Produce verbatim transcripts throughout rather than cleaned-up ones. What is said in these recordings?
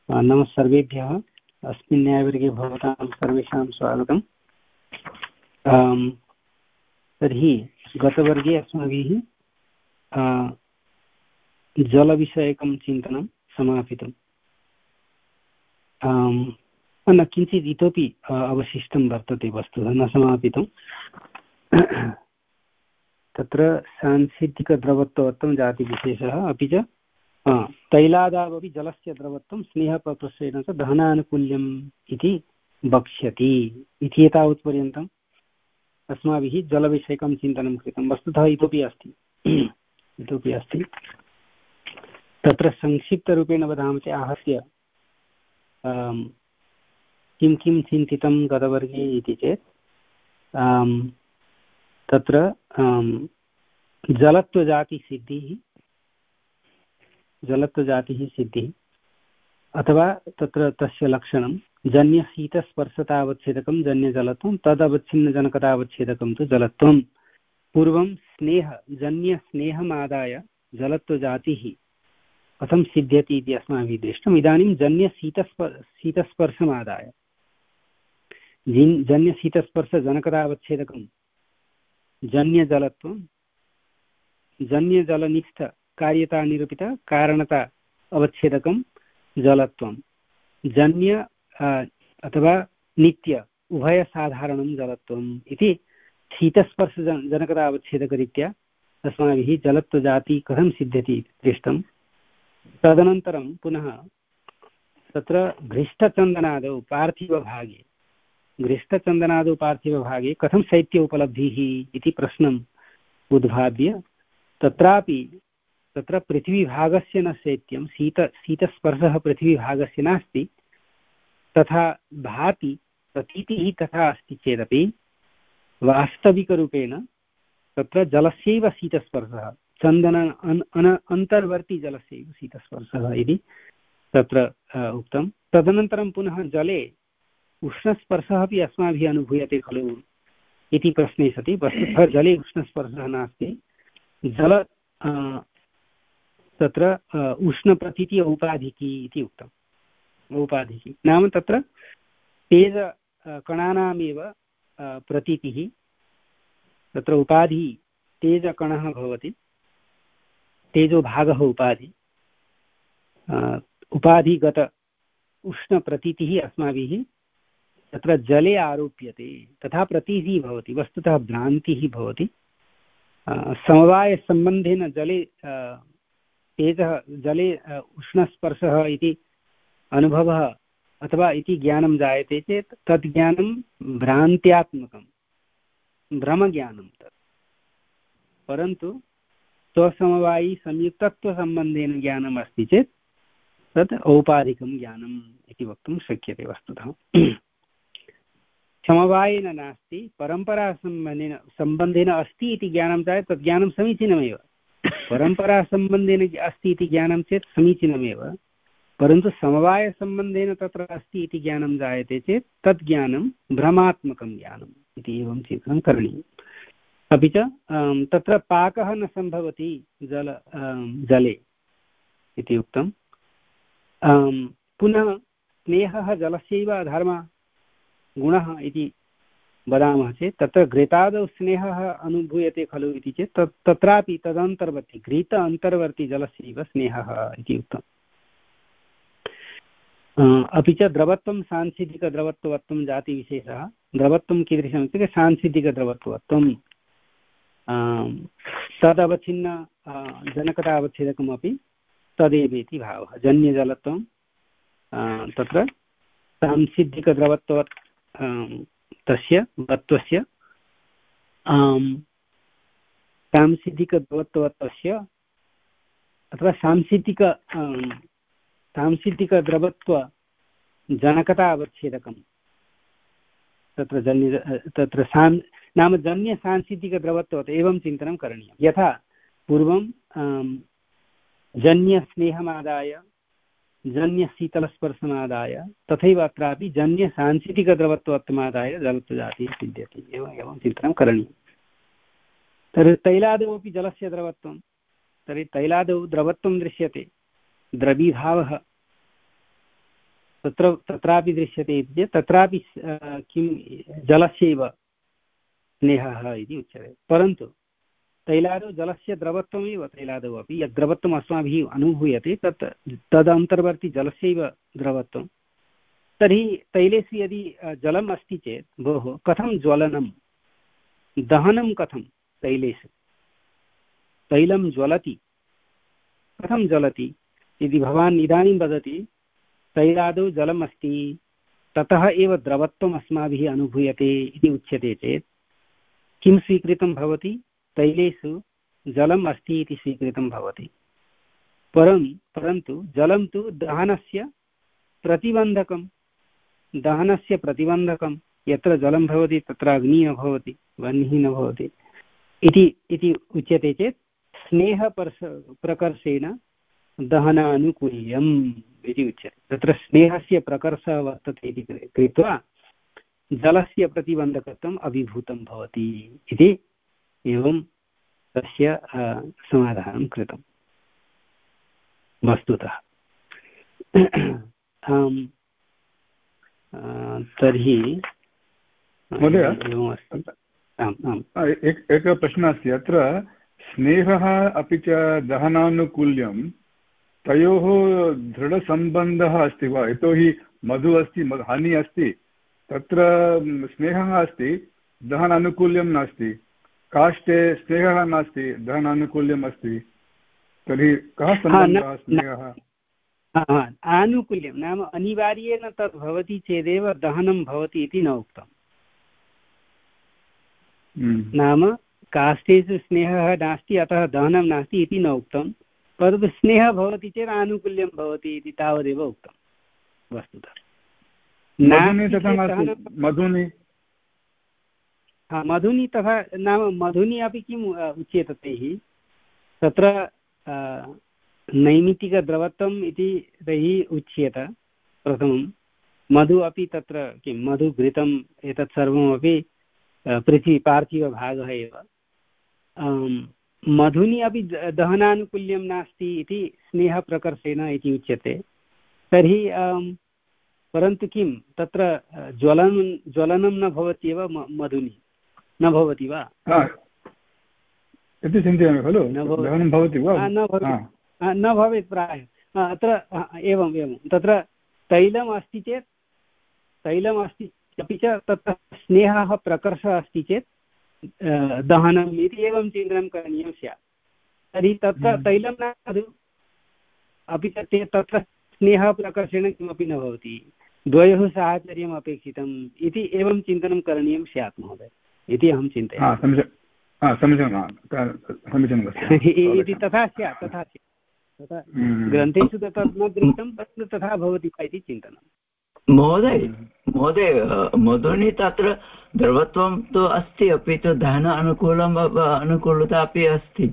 नमः सर्वेभ्यः। अस्मिन् न्यायवर्गे भवतां सर्वेषां स्वागतम्। तर्हि गतवर्गे अस्माभिः जलविषयकं चिन्तनं समापितम्। न किञ्चित् इतोपि अवशिष्टं वर्तते, वस्तुतः न समापितं। तत्र सांसिद्धिकद्रवत्वत्वं जातिविशेषः, अपि च तैलादावपि जलस्य द्रवत्वं स्नेहपप्रश्रेण च दहनानुकूल्यम् इति वक्ष्यति इति एतावत्पर्यन्तम् अस्माभिः जलविषयकं चिन्तनं कृतं। वस्तुतः इतोपि अस्ति इतोपि अस्ति तत्र संक्षिप्तरूपेण वदामः चेत् आहत्य किं किं चिन्तितं गतवर्गे इति चेत् तत्र जलत्वजातिसिद्धिः जलत्वजातिः सिद्धिः अथवा तत्र तस्य लक्षणं जन्यशीतस्पर्शतावच्छेदकं जन्यजलत्वं तदवच्छिन्नजनकतावच्छेदकं तु जलत्वं। पूर्वं स्नेह जन्यस्नेहमादाय जलत्वजातिः कथं सिद्ध्यति इति अस्माभिः दृष्टम्। इदानीं जन्यशीतस्पर् शीतस्पर्शमादाय जन्यशीतस्पर्शजनकतावच्छेदकं जन्यजलत्वं जन्यजलनिष्ठ कार्यता निरूपित कारणता अवच्छेदकं जलत्वं जन्य अथवा नित्य उभयसाधारणं जलत्वम् इति शीतस्पर्शजनकता अवच्छेदकरीत्या अस्माभिः जलत्वजाति कथं सिद्ध्यति इति दृष्टं। तदनन्तरं पुनः तत्र घृष्टचन्दनादौ पार्थिवभागे घृष्टचन्दनादौ पार्थिवभागे कथं शैत्य उपलब्धिः इति प्रश्नम् उद्भाव्य तत्रापि तत्र पृथ्वीभागस्य न शैत्यं शीत शीतस्पर्शः पृथ्वीभागस्य नास्ति तथा भाति, प्रतीतिः तथा अस्ति चेदपि वास्तविकरूपेण तत्र जलस्यैव शीतस्पर्शः चन्दन अन, अन अन्तर्वर्ती जलस्यैव शीतस्पर्शः इति तत्र उक्तं। तदनन्तरं पुनः जले उष्णस्पर्शः अपि अस्माभिः अनुभूयते खलु इति प्रश्ने सति वस्तुतः जले उष्णस्पर्शः नास्ति। जल तत्र उष्णप्रतीति औपाधिकी इति उक्तम्। औपाधिकी नाम तत्र तेज कणानामेव प्रतीतिः, तत्र उपाधि तेजकणः भवति, तेजोभागः उपाधि, उपाधिगत उष्णप्रतीतिः अस्माभिः तत्र जले आरोप्यते तथा प्रतीतिः भवति। वस्तुतः भ्रान्तिः भवति। समवायसम्बन्धेन जले तेजः जले उष्णस्पर्शः इति अनुभवः अथवा इति ज्ञानं जायते चेत् तद् ज्ञानं भ्रान्त्यात्मकं भ्रमज्ञानं तत्। परन्तु स्वसमवायी संयुक्तत्वसम्बन्धेन ज्ञानम् अस्ति चेत् तत् औपाधिकं ज्ञानम् इति वक्तुं शक्यते। वस्तुतः समवायेन नास्ति, परम्परासम्बन्धेन सम्बन्धेन अस्ति इति ज्ञानं जायते तद् ज्ञानं समीचीनमेव। परम्परासम्बन्धेन अस्ति इति ज्ञानं चेत् समीचीनमेव, परन्तु समवायसम्बन्धेन तत्र अस्ति इति ज्ञानं जायते चेत् तद् ज्ञानं भ्रमात्मकं ज्ञानम् इति एवं चिन्तनं करणीयम्। अपि च तत्र पाकः न सम्भवति जल जले इति उक्तं। पुनः स्नेहः जलस्यैव धर्मः गुणः इति वदामः चेत् तत्र घृतादौ स्नेहः अनुभूयते खलु इति चेत् तत् तत्रापि तदन्तर्वर्ति घृत अन्तर्वर्ति जलस्यैव स्नेहः इति उक्तम्। अपि च द्रवत्वं सांसिद्धिकद्रवत्वत्वं जातिविशेषः। द्रवत्वं कीदृशम् इत्युक्ते सांसिद्धिकद्रवत्वत्वं तदवच्छिन्न जनकता अवच्छेदकमपि तदेव इति भावः। जन्यजलत्वं तत्र सांसिद्धिकद्रवत्वत् तस्य वत्वस्य सांसिद्धिकद्रवत्वस्य अथवा सांसिद्धिक सांसिद्धिकद्रवत्वजनकता अवच्छेदकं तत्र जन्य तत्र सां नाम जन्यसांसिद्धिकद्रवत्वत् एवं चिन्तनं करणीयं। यथा पूर्वं जन्यस्नेहमादाय जन्यशीतलस्पर्शमादाय तथैव अत्रापि जन्यसांसिद्धिकद्रवत्वत्वमादाय जलत्वजातिः सिद्ध्यति। एवम् एवं चिन्तनं करणीयं। तर्हि तैलादौ अपि जलस्य द्रवत्वं, तर्हि तैलादौ द्रवत्वं दृश्यते, द्रवीभावः तत्र तत्रापि दृश्यते इति चेत् तत्रापि किं जलस्यैव स्नेहः इति उच्यते। परन्तु तैलादौ जलस्य द्रवत्वमेव तैलादौ अपि यद् द्रवत्वम् अस्माभिः अनुभूयते तत् तदन्तर्वर्ति जलस्यैव द्रवत्वं। तर्हि तैलेषु यदि जलम् अस्ति चेत् भोः कथं ज्वलनं दहनं कथं तैलेषु तैलं ज्वलति कथं ज्वलति यदि भवान् इदानीं वदति तैलादौ जलम् अस्ति ततः एव द्रवत्वम् अस्माभिः अनुभूयते इति उच्यते चेत् किं स्वीकृतं भवति तैलेषु जलम् अस्ति इति स्वीकृतं भवति। परं परन्तु जलं तु दहनस्य प्रतिबन्धकं दहनस्य प्रतिबन्धकं यत्र जलं भवति तत्र अग्निः न भवति वह्निः न भवति इति इति उच्यते चेत् स्नेहपर्श प्रकर्षेण दहनानुकूल्यम् इति उच्यते। तत्र स्नेहस्य प्रकर्षः वर्तते इति कृत्वा जलस्य प्रतिबन्धकत्वम् अभिभूतं भवति इति एवं तस्य समाधानं कृतं वस्तुतः। तर्हि महोदय एवमस्ति। आम् आम् एकः प्रश्नः अस्ति अत्र स्नेहः अपि च दहनानुकूल्यं तयोः दृढसम्बन्धः अस्ति वा? यतोहि मधु अस्ति हनि अस्ति तत्र स्नेहः अस्ति दहनानुकूल्यं नास्ति, काष्ठे स्नेहः नास्ति दहनानुकूल्यम् अस्ति, तर्हि कः सम्बन्धः स्नेहः? आनुकूल्यं नाम अनिवार्येण तद् भवति चेदेव दहनं भवति इति न उक्तम्। नाम काष्ठेषु स्नेहः नास्ति अतः दहनं नास्ति इति न उक्तं, परन्तु स्नेहः भवति चेत् आनुकूल्यं भवति इति तावदेव उक्तं वस्तुतः। मधुनि हा मधुनि तथा नाम मधुनि अपि किम् उच्यते तैः तत्र नैमित्तिकद्रवत्वम् इति तैः उच्यते। प्रथमं मधु अपि तत्र किं मधुघृतम् एतत् सर्वमपि पृथ्वी पार्थिवभागः एव। मधुनि अपि दहनानुकूल्यं नास्ति इति स्नेहप्रकर्षेण इति उच्यते। तर्हि परन्तु किं तत्र ज्वलनं ज्वलनं न भवति एव मधुनि न भवति वा इति चिन्तयामि खलु। दहनं भवति वा? न भवेत् प्रायः। अत्र एवम् एवं तत्र तैलम् अस्ति चेत् तैलम् अस्ति अपि च तत्र स्नेहः प्रकर्षः अस्ति चेत् दहनम् इति एवं चिन्तनं करणीयं स्यात्। तर्हि तत्र तैलं न मधु अपि च ते तत्र स्नेहः प्रकर्षेण किमपि न भवति, द्वयोः साहचर्यम् अपेक्षितम् इति एवं चिन्तनं करणीयं स्यात् महोदय इति अहं चिन्तयामि। इति तथा स्यात् तथा स्यात् तथा ग्रन्थेषु तथा न दृष्टं परन्तु तथा भवति वा इति चिन्तनं। महोदय महोदय मधुनि तत्र द्रवत्वं तु अस्ति अपि तु दहन अनुकूलम् अनुकूलता अपि अस्ति।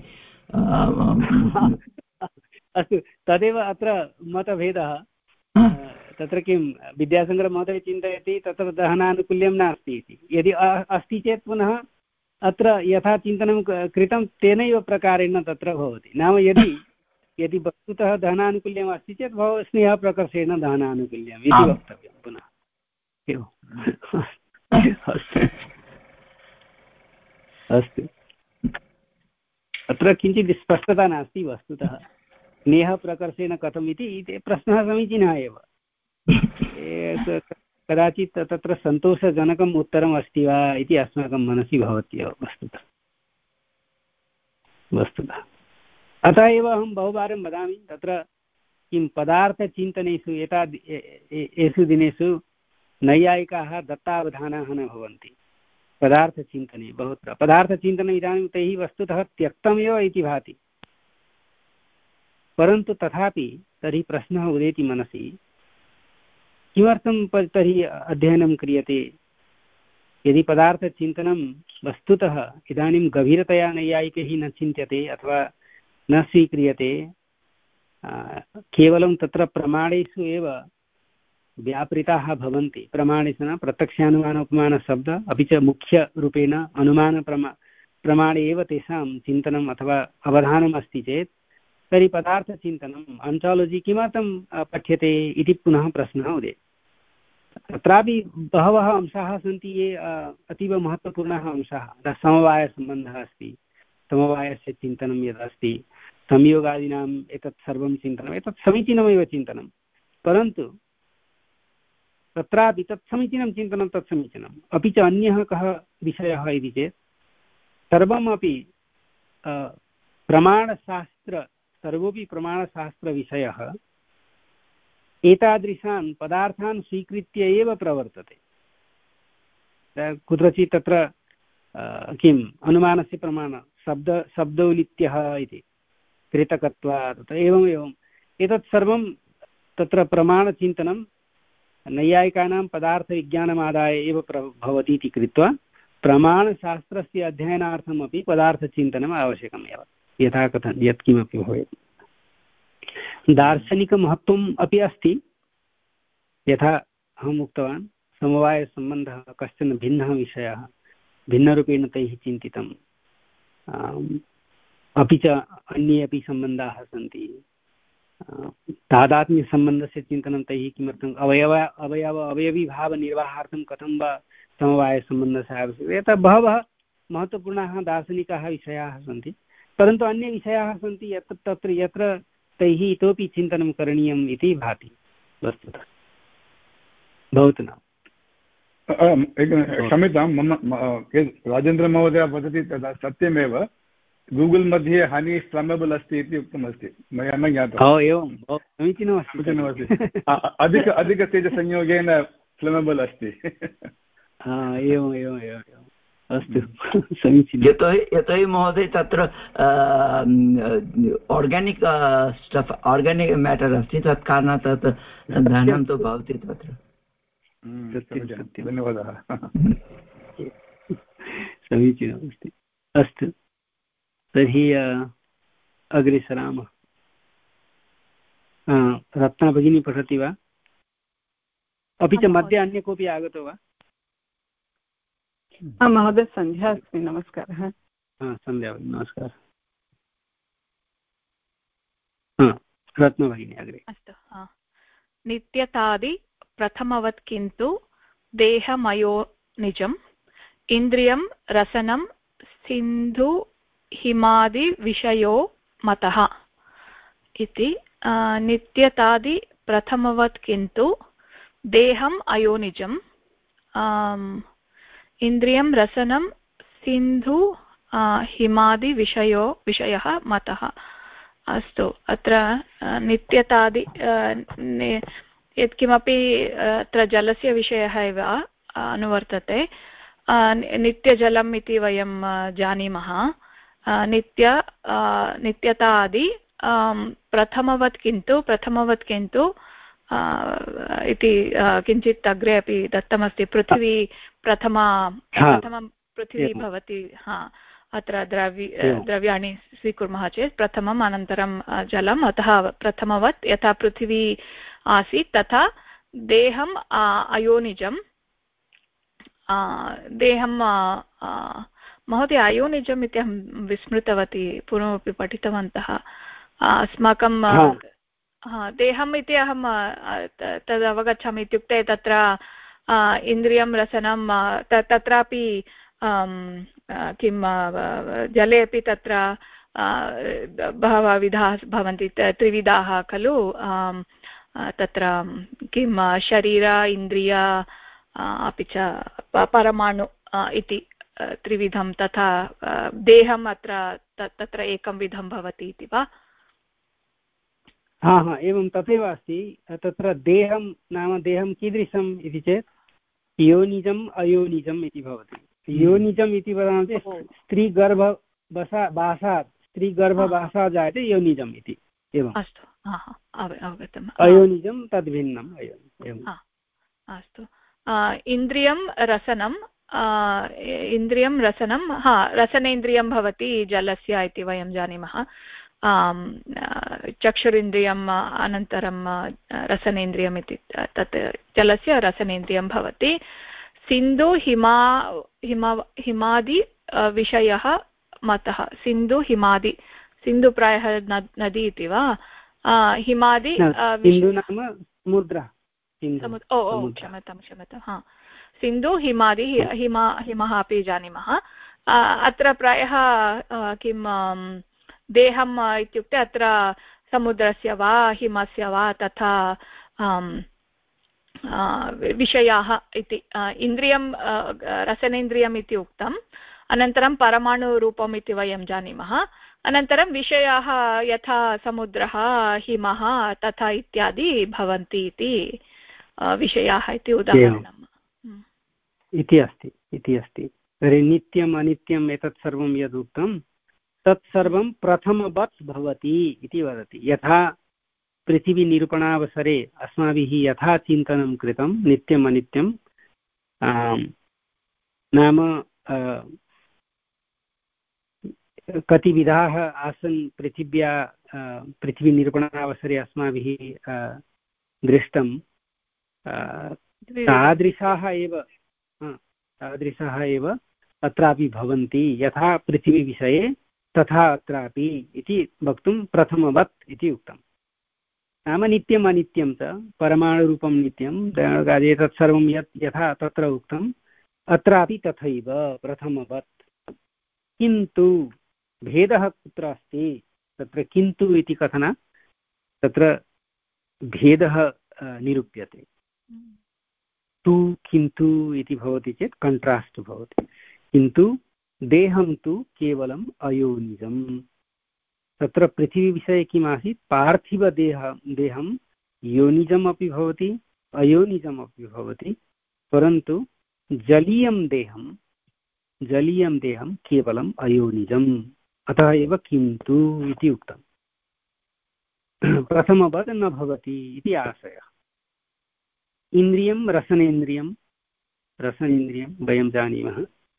अस्तु तदेव अत्र मतभेदः। तत्र किं विद्यासागरमहोदय चिन्तयति तत्र दहनानुकूल्यं नास्ति इति। यदि अस्ति चेत् पुनः अत्र यथा चिन्तनं कृतं तेनैव प्रकारेण तत्र भवति। नाम यदि यदि वस्तुतः दहनानुकूल्यम् अस्ति चेत् भव स्नेहप्रकर्षेण दहनानुकूल्यम् इति वक्तव्यं पुनः। एवम् अस्तु अत्र किञ्चित् स्पष्टता नास्ति वस्तुतः स्नेहप्रकर्षेण कथम् इति प्रश्नः समीचीनः एव। कदाचित् तत्र सन्तोषजनकम् उत्तरम् अस्ति वा इति अस्माकं मनसि भवति एव वस्तुतः वस्तुतः अतः एव अहं बहुवारं वदामि तत्र किं पदार्थचिन्तनेषु एताद् एषु दिनेषु नैयायिकाः दत्तावधानाः न भवन्ति। पदार्थचिन्तने बहुत्र पदार्थचिन्तनम् इदानीं तैः वस्तुतः त्यक्तमेव इति भाति। परन्तु तथापि तर्हि प्रश्नः उदेति मनसि किमर्थं तर्हि अध्ययनं क्रियते? यदि पदार्थचिन्तनं वस्तुतः इदानीं गभीरतया नैयायिकैः न चिन्त्यते अथवा न स्वीक्रियते, केवलं तत्र प्रमाणेषु एव व्यापृताः भवन्ति। प्रमाणेषु न प्रत्यक्षानुमान उपमानशब्द अपि च मुख्यरूपेण अनुमानप्रमा प्रमाणे एव तेषां चिन्तनम् अथवा अवधानम् अस्ति चेत् तर्हि पदार्थचिन्तनम् आन्टालजि किमर्थं पठ्यते इति पुनः प्रश्नः उदेति। तत्रापि बहवः अंशाः सन्ति ये अतीव महत्त्वपूर्णाः अंशाः। समवायसम्बन्धः अस्ति, समवायस्य चिन्तनं यदस्ति, संयोगादीनाम् एतत् सर्वं चिन्तनम्, एतत् समीचीनमेव चिन्तनं, परन्तु तत्रापि तत् समीचीनं चिन्तनं तत् समीचीनम्। अपि च अन्यः कः विषयः इति चेत् सर्वमपि प्रमाणशास्त्र सर्वोपि प्रमाणशास्त्रविषयः एतादृशान् पदार्थान् स्वीकृत्य एव प्रवर्तते। कुत्रचित् तत्र किम् अनुमानस्य प्रमाण शब्द शब्दौ नित्यः इति कृतकत्वात् एवम् एवम् एतत् सर्वं तत्र प्रमाणचिन्तनं नैयायिकानां पदार्थविज्ञानमादाय एव प्र भवति इति कृत्वा प्रमाणशास्त्रस्य अध्ययनार्थमपि पदार्थचिन्तनम् आवश्यकम् एव, यथा कथं यत्किमपि भवेत्। दार्शनिकमहत्त्वम् अपि अस्ति, यथा अहम् उक्तवान् समवायसम्बन्धः कश्चन भिन्नः विषयः, भिन्नरूपेण तैः चिन्तितम्। अपि च अन्ये अपि सम्बन्धाः सन्ति। तादात्म्यसम्बन्धस्य चिन्तनं तैः किमर्थम् अवयव अवयव अवयवीभावनिर्वाहार्थं कथं वा समवायसम्बन्धस्य आवश्यकता, एतत् बहवः महत्त्वपूर्णाः दार्शनिकाः विषयाः सन्ति। परन्तु अन्ये विषयाः सन्ति यत्र तत्र यत्र तैः इतोपि चिन्तनं करणीयम् इति भाति वस्तुतः। भवतु न क्षम्यतां, मम राजेन्द्रमहोदय वदति तदा सत्यमेव, गूगल् मध्ये हनी फ्लमेबल् अस्ति इति उक्तमस्ति, मया न ज्ञातम्। ओ एवं समीचीनमस्ति समीचीनमस्ति अधिक अधिकतेजसंयोगेन फ्लमेबल् अस्ति। एवम् एवम् एवम् अस्तु समीचीनं। यतोहि यतोहि महोदय तत्र आर्गानिक् स्टफ् आर्गानिक् मेटर् अस्ति, तत् कारणात् तत् धनं तु भवति तत्र। धन्यवादः। समीचीनमस्ति। अस्तु, तर्हि अग्रे सरामः। रत्ना भगिनी पठति वा? अपि च मध्ये अन्य कोऽपि आगतो वा? महोदय सन्ध्या अस्मि, नमस्कारः। सन्ध्या नमस्कारः। रत्ना भगिनी अग्रे। अस्तु, नित्यतादि प्रथमवत् किन्तु देहमयो निजम् इन्द्रियं रसनं सिन्धु हिमादि विषयो मतः इति। नित्यतादि प्रथमवत् किन्तु देहम् अयोनिजम् इन्द्रियं रसनं सिन्धु हिमादि विषयो विषयः मतः। अस्तु, अत्र नित्यतादि यत्किमपि अत्र जलस्य विषयः एव अनुवर्तते। नित्यजलम् इति वयं जानीमः। नित्य नित्यतादि प्रथमवत् किन्तु प्रथमवत् किन्तु इति किञ्चित् अग्रे अपि दत्तमस्ति। पृथिवी प्रथमा प्रथमं पृथिवी भवति। हा, अत्र द्रव्य द्रव्याणि स्वीकुर्मः चेत् प्रथमम् अनन्तरं जलम्, अतः प्रथमवत् यथा पृथिवी आसीत् तथा देहम् अयोनिजं। देहं महोदय अयोनिजम् इति अहं विस्मृतवती, पूर्वमपि पठितवन्तः अस्माकं देहम् इति अहं तद् अवगच्छामि। इत्युक्ते तत्र इन्द्रियं रसनं तत्रापि किं जले अपि तत्र बहवः विधाः भवन्ति, त्रिविधाः खलु। तत्र किं शरीर इन्द्रिय अपि च परमाणु इति त्रिविधं, तथा देहम् अत्र तत्र एकं विधं भवति इति वा? हा हा एवं तथैव अस्ति। तत्र देहं नाम देहं कीदृशम् इति चेत् योनिजम् अयोनिजम् इति भवति। योनिजम् इति वदामः चेत् स्त्रीगर्भवसा वासात् स्त्रीगर्भवासात् जायते योनिजम् इति। एवम्, अस्तु, अवगतम्। अयोनिजं तद्भिन्नम्। एवम्, अस्तु। इन्द्रियं रसनं इन्द्रियं रसनं हा रसनेन्द्रियं भवति जलस्य इति वयं जानीमः। चक्षुरिन्द्रियम् अनन्तरं रसनेन्द्रियम् इति तत् जलस्य रसनेन्द्रियं भवति। सिन्धु हिमा हिमा हिमादि विषयः मतः। सिन्धु हिमादि सिन्धु प्रायः नदी इति वा हिमादि सिन्धु नाम समुद्रः ओ ओ क्षम्यतां क्षम्यतां हा सिन्धु हिमादि हिमा हिमः अपि जानीमः अत्र प्रायः किं देहम् इत्युक्ते अत्र समुद्रस्य वा हिमस्य वा तथा विषयाः इति इन्द्रियं रसनेन्द्रियम् इति उक्तम् अनन्तरं परमाणुरूपम् इति वयं जानीमः अनन्तरं विषयाः यथा समुद्रः हिमः तथा इत्यादि भवन्ति इति विषयाः इति उदाहरणम् इति अस्ति इति अस्ति तर्हि नित्यम् अनित्यम् एतत् सर्वं यद् उक्तं तत्सर्वं प्रथमवत् भवति इति वदति यथा पृथिवीनिरूपणावसरे अस्माभिः यथा चिन्तनं कृतं नित्यम् अनित्यं नाम कति विधाः आसन् पृथिव्या पृथिवीनिरूपणावसरे अस्माभिः दृष्टं तादृशाः एव तादृशाः एव अत्रापि भवन्ति यथा पृथिवीविषये तथा अत्रापि इति वक्तुं प्रथमवत् इति उक्तम् नाम नित्यम् अनित्यं च परमाणुरूपं नित्यं एतत् सर्वं यत् यथा तत्र उक्तम् अत्रापि तथैव प्रथमवत् किन्तु भेदः कुत्र अस्ति तत्र किन्तु इति कथनात् तत्र भेदः निरूप्यते तु किन्तु इति भवति चेत् कण्ट्रास्ट् भवति किन्तु देहं तु केवलम् अयोनिजम् तत्र पृथिवीविषये किम् आसीत् पार्थिवदेह देहं योनिजम् अपि भवति अयोनिजम् अपि भवति परन्तु जलीयं देहं जलीयं देहं केवलम् अयोनिजम् अतः एव किन्तु इति उक्तम् प्रथमवत् न भवति इति आशयः इन्द्रियं रसनेन्द्रियं रसनेन्द्रियं वयं जानीमः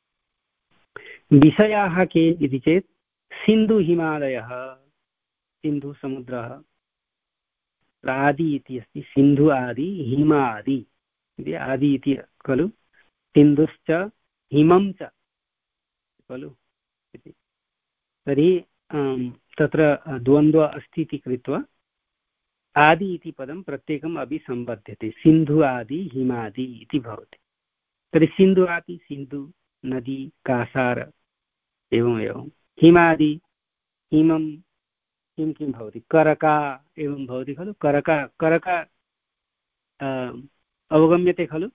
विषयाः के इति चेत् सिन्धुहिमालयः सिन्धुसमुद्रः आदि इति अस्ति सिन्धु आदि हिम आदि इति आदि इति खलु सिन्धुश्च हिमं च खलु इति तर्हि तत्र द्वन्द्वः अस्ति इति कृत्वा आदि इति पदं प्रत्येकम् अपि सम्बध्यते सिन्धु आदि हिमादि इति भवति तर्हि सिन्धु आदि सिन्धु नदी कासार एवम् एवं हिमादि हिमं किं किं भवति करका एवं भवति खलु करका करका अवगम्यते खलु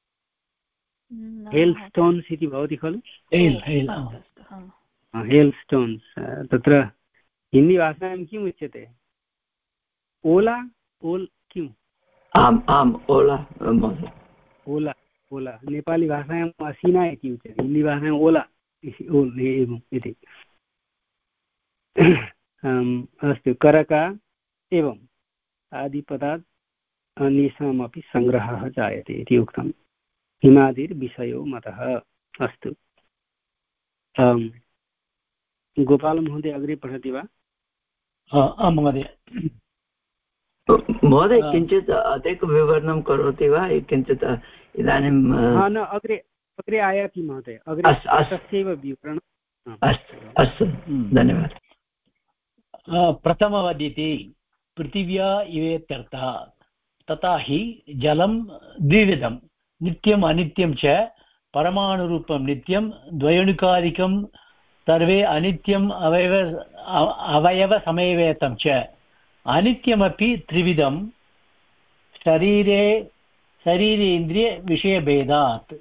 हेल् स्टोन्स् इति भवति खलु हेल् स्टोन्स् तत्र हिन्दीभाषायां किम् उच्यते ओला ओल् किम् आम् आम् ओला ओला ओला नेपाली भाषायाम् असीना इति उच्यते हिन्दीभाषायाम् ओला ओल् एवम् इति अस्तु करका एवम् आदिपदात् अन्येषामपि सङ्ग्रहः जायते इति उक्तं हिमादिर्विषयो मतः अस्तु गोपालमहोदय अग्रे पठति वा आं महोदय महोदय किञ्चित् अधिकविवरणं करोति वा किञ्चित् इदानीं न अग्रे अग्रे आयाति महोदय अग्रे तस्यैव विवरणम् अस्तु अस्तु धन्यवादः प्रथमवदिति पृथिव्या इवेत्यर्थः तथा हि जलं द्विविधं नित्यम् अनित्यं च परमाणुरूपं नित्यं द्वयोनिकादिकं सर्वे अनित्यम् अवयव अवयवसमवेतं च अनित्यमपि त्रिविधं शरीरे शरीरेन्द्रियविषयभेदात्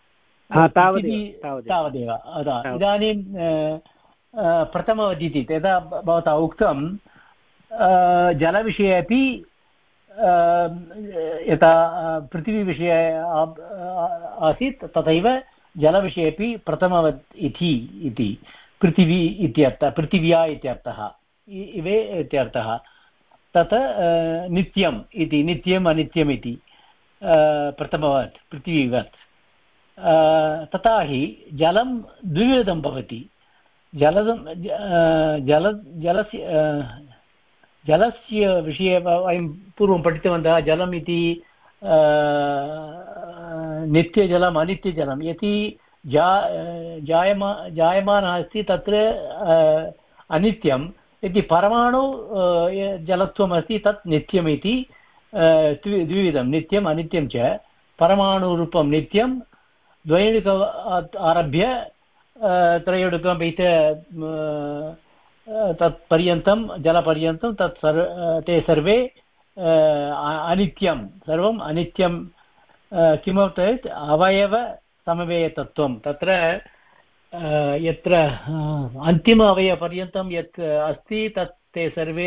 तावदेव इदानीं प्रथमवदिति यदा भवता उक्तं जलविषये अपि यथा पृथिवीविषये आसीत् तथैव जलविषये अपि प्रथमवत् इति इति पृथिवी इत्यर्थः पृथिव्या इत्यर्थः इवे इत्यर्थः तत् नित्यम् इति नित्यम् अनित्यम् इति प्रथमवत् पृथिवीवत् तथा हि जलं द्विविधं भवति जलं जल जलस्य जलस्य विषये वयं पूर्वं पठितवन्तः जलम् इति नित्यजलम् अनित्यजलं यदि जा जायमा जायमानः अस्ति तत्र अनित्यं यदि परमाणु जलत्वमस्ति तत् नित्यमिति द्विविधं नित्यम् अनित्यं च परमाणुरूपं नित्यं द्वयोडुक आरभ्य त्रयोडुकम् इत तत्पर्यन्तं जलपर्यन्तं तत् सर्व ते सर्वे अनित्यं सर्वम् अनित्यं किमर्थं चेत् अवयवसमवेयतत्वं तत्र यत्र अन्तिम अवयवपर्यन्तं यत् अस्ति तत् ते सर्वे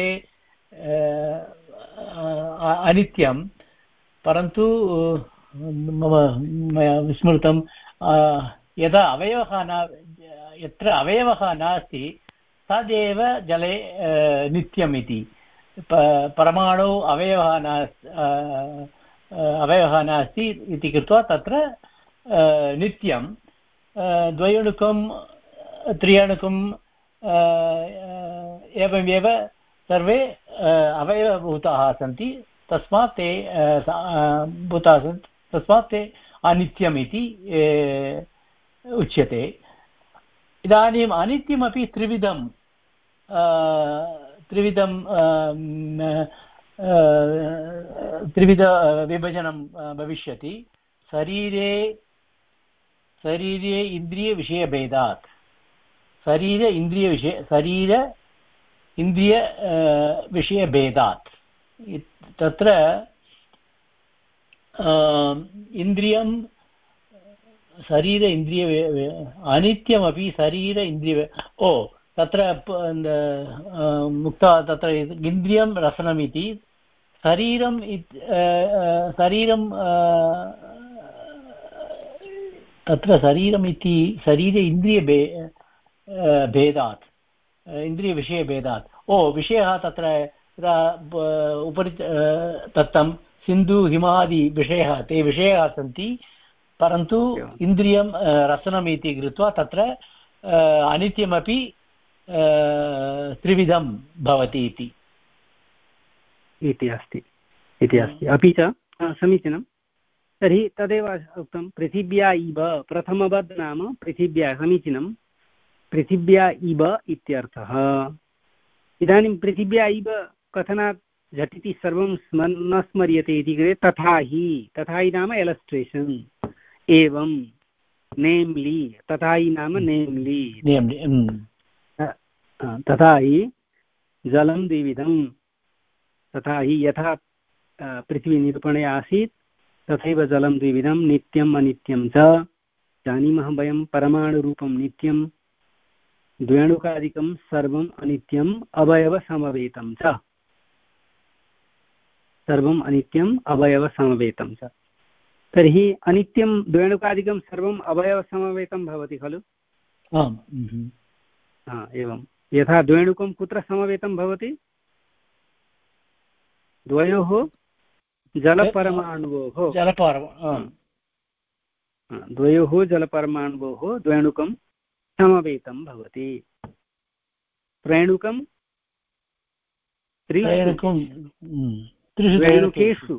अनित्यं परन्तु मम मया विस्मृतं यदा अवयवः न यत्र अवयवः नास्ति तदेव जले नित्यम् इति परमाणु अवयवः नास्ति अवयवः नास्ति इति कृत्वा तत्र नित्यं द्वयोणुकं त्र्यणुकं एवमेव सर्वे अवयवभूताः सन्ति तस्मात् ते भूताः सन्ति तस्मात् ते अनित्यम् इति उच्यते इदानीम् अनित्यमपि त्रिविधं त्रिविधं त्रिविधविभजनं भविष्यति शरीरे शरीरे इन्द्रियविषयभेदात् शरीर इन्द्रियविषय शरीर इन्द्रिय विषयभेदात् तत्र इन्द्रियं शरीर इन्द्रिय अनित्यमपि शरीर इन्द्रिय ओ तत्र मुक्ता तत्र इन्द्रियं रसनमिति शरीरं शरीरं तत्र शरीरमिति शरीर इन्द्रिय भेदात् इन्द्रियविषयभेदात् ओ विषयः तत्र उपरि दत्तं सिन्धु हिमादि विषयः ते विषयाः सन्ति परन्तु इन्द्रियं रसनम् इति कृत्वा तत्र अनित्यमपि त्रिविधं भवति इति इति अस्ति इति अस्ति अपि च समीचीनं तर्हि तदेव उक्तं पृथिव्या इव प्रथमवद् नाम पृथिव्या समीचीनं पृथिव्या इव इत्यर्थः इदानीं पृथिव्या इव कथनात् झटिति सर्वं स्म न स्मर्यते इति कृते तथा हि तथा हि नाम एलस्ट्रेशन् एवं नेम्लि तथा हि नाम नेम्लि तथा हि जलं द्विविधं तथा हि यथा पृथ्वीनिरूपणे आसीत् तथैव जलं द्विविधं नित्यम् अनित्यं च जानीमः वयं परमाणुरूपं नित्यं द्व्यणुकादिकं सर्वम् अनित्यम् अवयवसमवेतं च सर्वम् अनित्यम् अवयवसमवेतं च तर्हि अनित्यं द्व्यणुकादिकं सर्वम् अवयवसमवेतं भवति खलु आम् हा एवं यथा द्व्यणुकं कुत्र समवेतं भवति द्वयोः जलपरमाणुवोः जलपरमाणु द्वयोः जलपरमाणुवोः द्व्यणुकं समवेतं भवति त्रैणुकं त्रिणुकेषु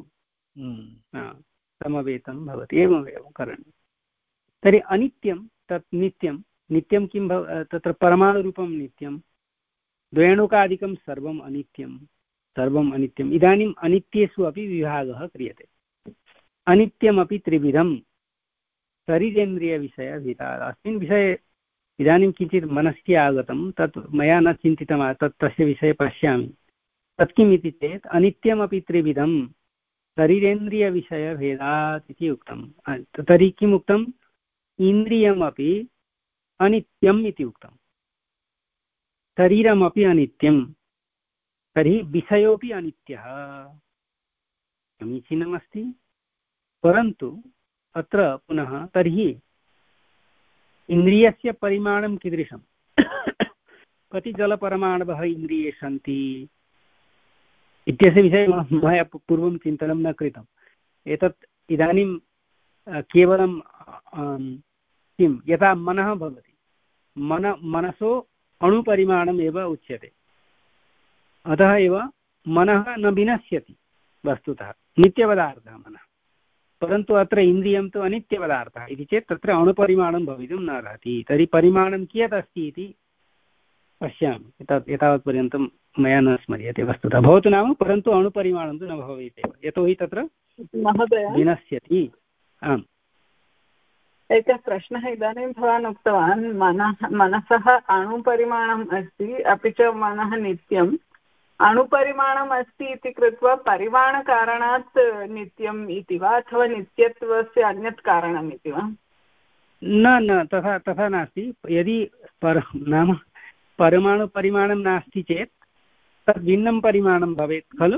समवेतं भवति एवमेव करणीयं तर्हि अनित्यं तत् नित्यं नित्यं किं भव तत्र परमाणुरूपं नित्यं द्वयणुकादिकं सर्वम् अनित्यं सर्वम् अनित्यम् इदानीम् अनित्येषु अपि विभागः क्रियते अनित्यमपि त्रिविधं शरीरेन्द्रियविषयभेदाः अस्मिन् विषये इदानीं किञ्चित् मनसि आगतं तत् मया न चिन्तितं तत् तस्य विषये पश्यामि तत् किम् इति चेत् अनित्यमपि त्रिविधं शरीरेन्द्रियविषयभेदात् इति उक्तं तर्हि किम् उक्तम् इन्द्रियमपि अनित्यम् इति उक्तं शरीरमपि अनित्यं तर्हि विषयोऽपि अनित्यः समीचीनमस्ति परन्तु अत्र पुनः तर्हि इन्द्रियस्य परिमाणं कीदृशं कति जलपरमाणवः इन्द्रिये सन्ति इत्यस्य विषये मया पूर्वं चिन्तनं न कृतम् एतत् इदानीं केवलं किं यथा मनः भवति मन मनसो अणुपरिमाणम् एव उच्यते अतः एव मनः न विनश्यति वस्तुतः नित्यपदार्थः मनः परन्तु अत्र इन्द्रियं तु अनित्यपदार्थः इति चेत् तत्र अणुपरिमाणं भवितुं न अर्हति तर्हि परिमाणं कियत् अस्ति इति पश्यामि, एतावत् एतावत्पर्यन्तं मया न स्मर्यते वस्तुतः। भवतु नाम, परन्तु अणुपरिमाणं तु न भवेत् एव, यतोहि तत्र महोदय विनश्यति। आम्, एकः प्रश्नः। इदानीं भवान् उक्तवान् मनः मनसः अणुपरिमाणम् अस्ति, अपि च मनः नित्यम्। अणुपरिमाणम् अस्ति इति कृत्वा परिमाणकारणात् नित्यम् इति वा, अथवा नित्यत्वस्य अन्यत् कारणम् इति वा? न न तथा तथा नास्ति। यदि पर नाम परमाणुपरिमाणं नास्ति चेत् तद् भिन्नं परिमाणं भवेत् खलु।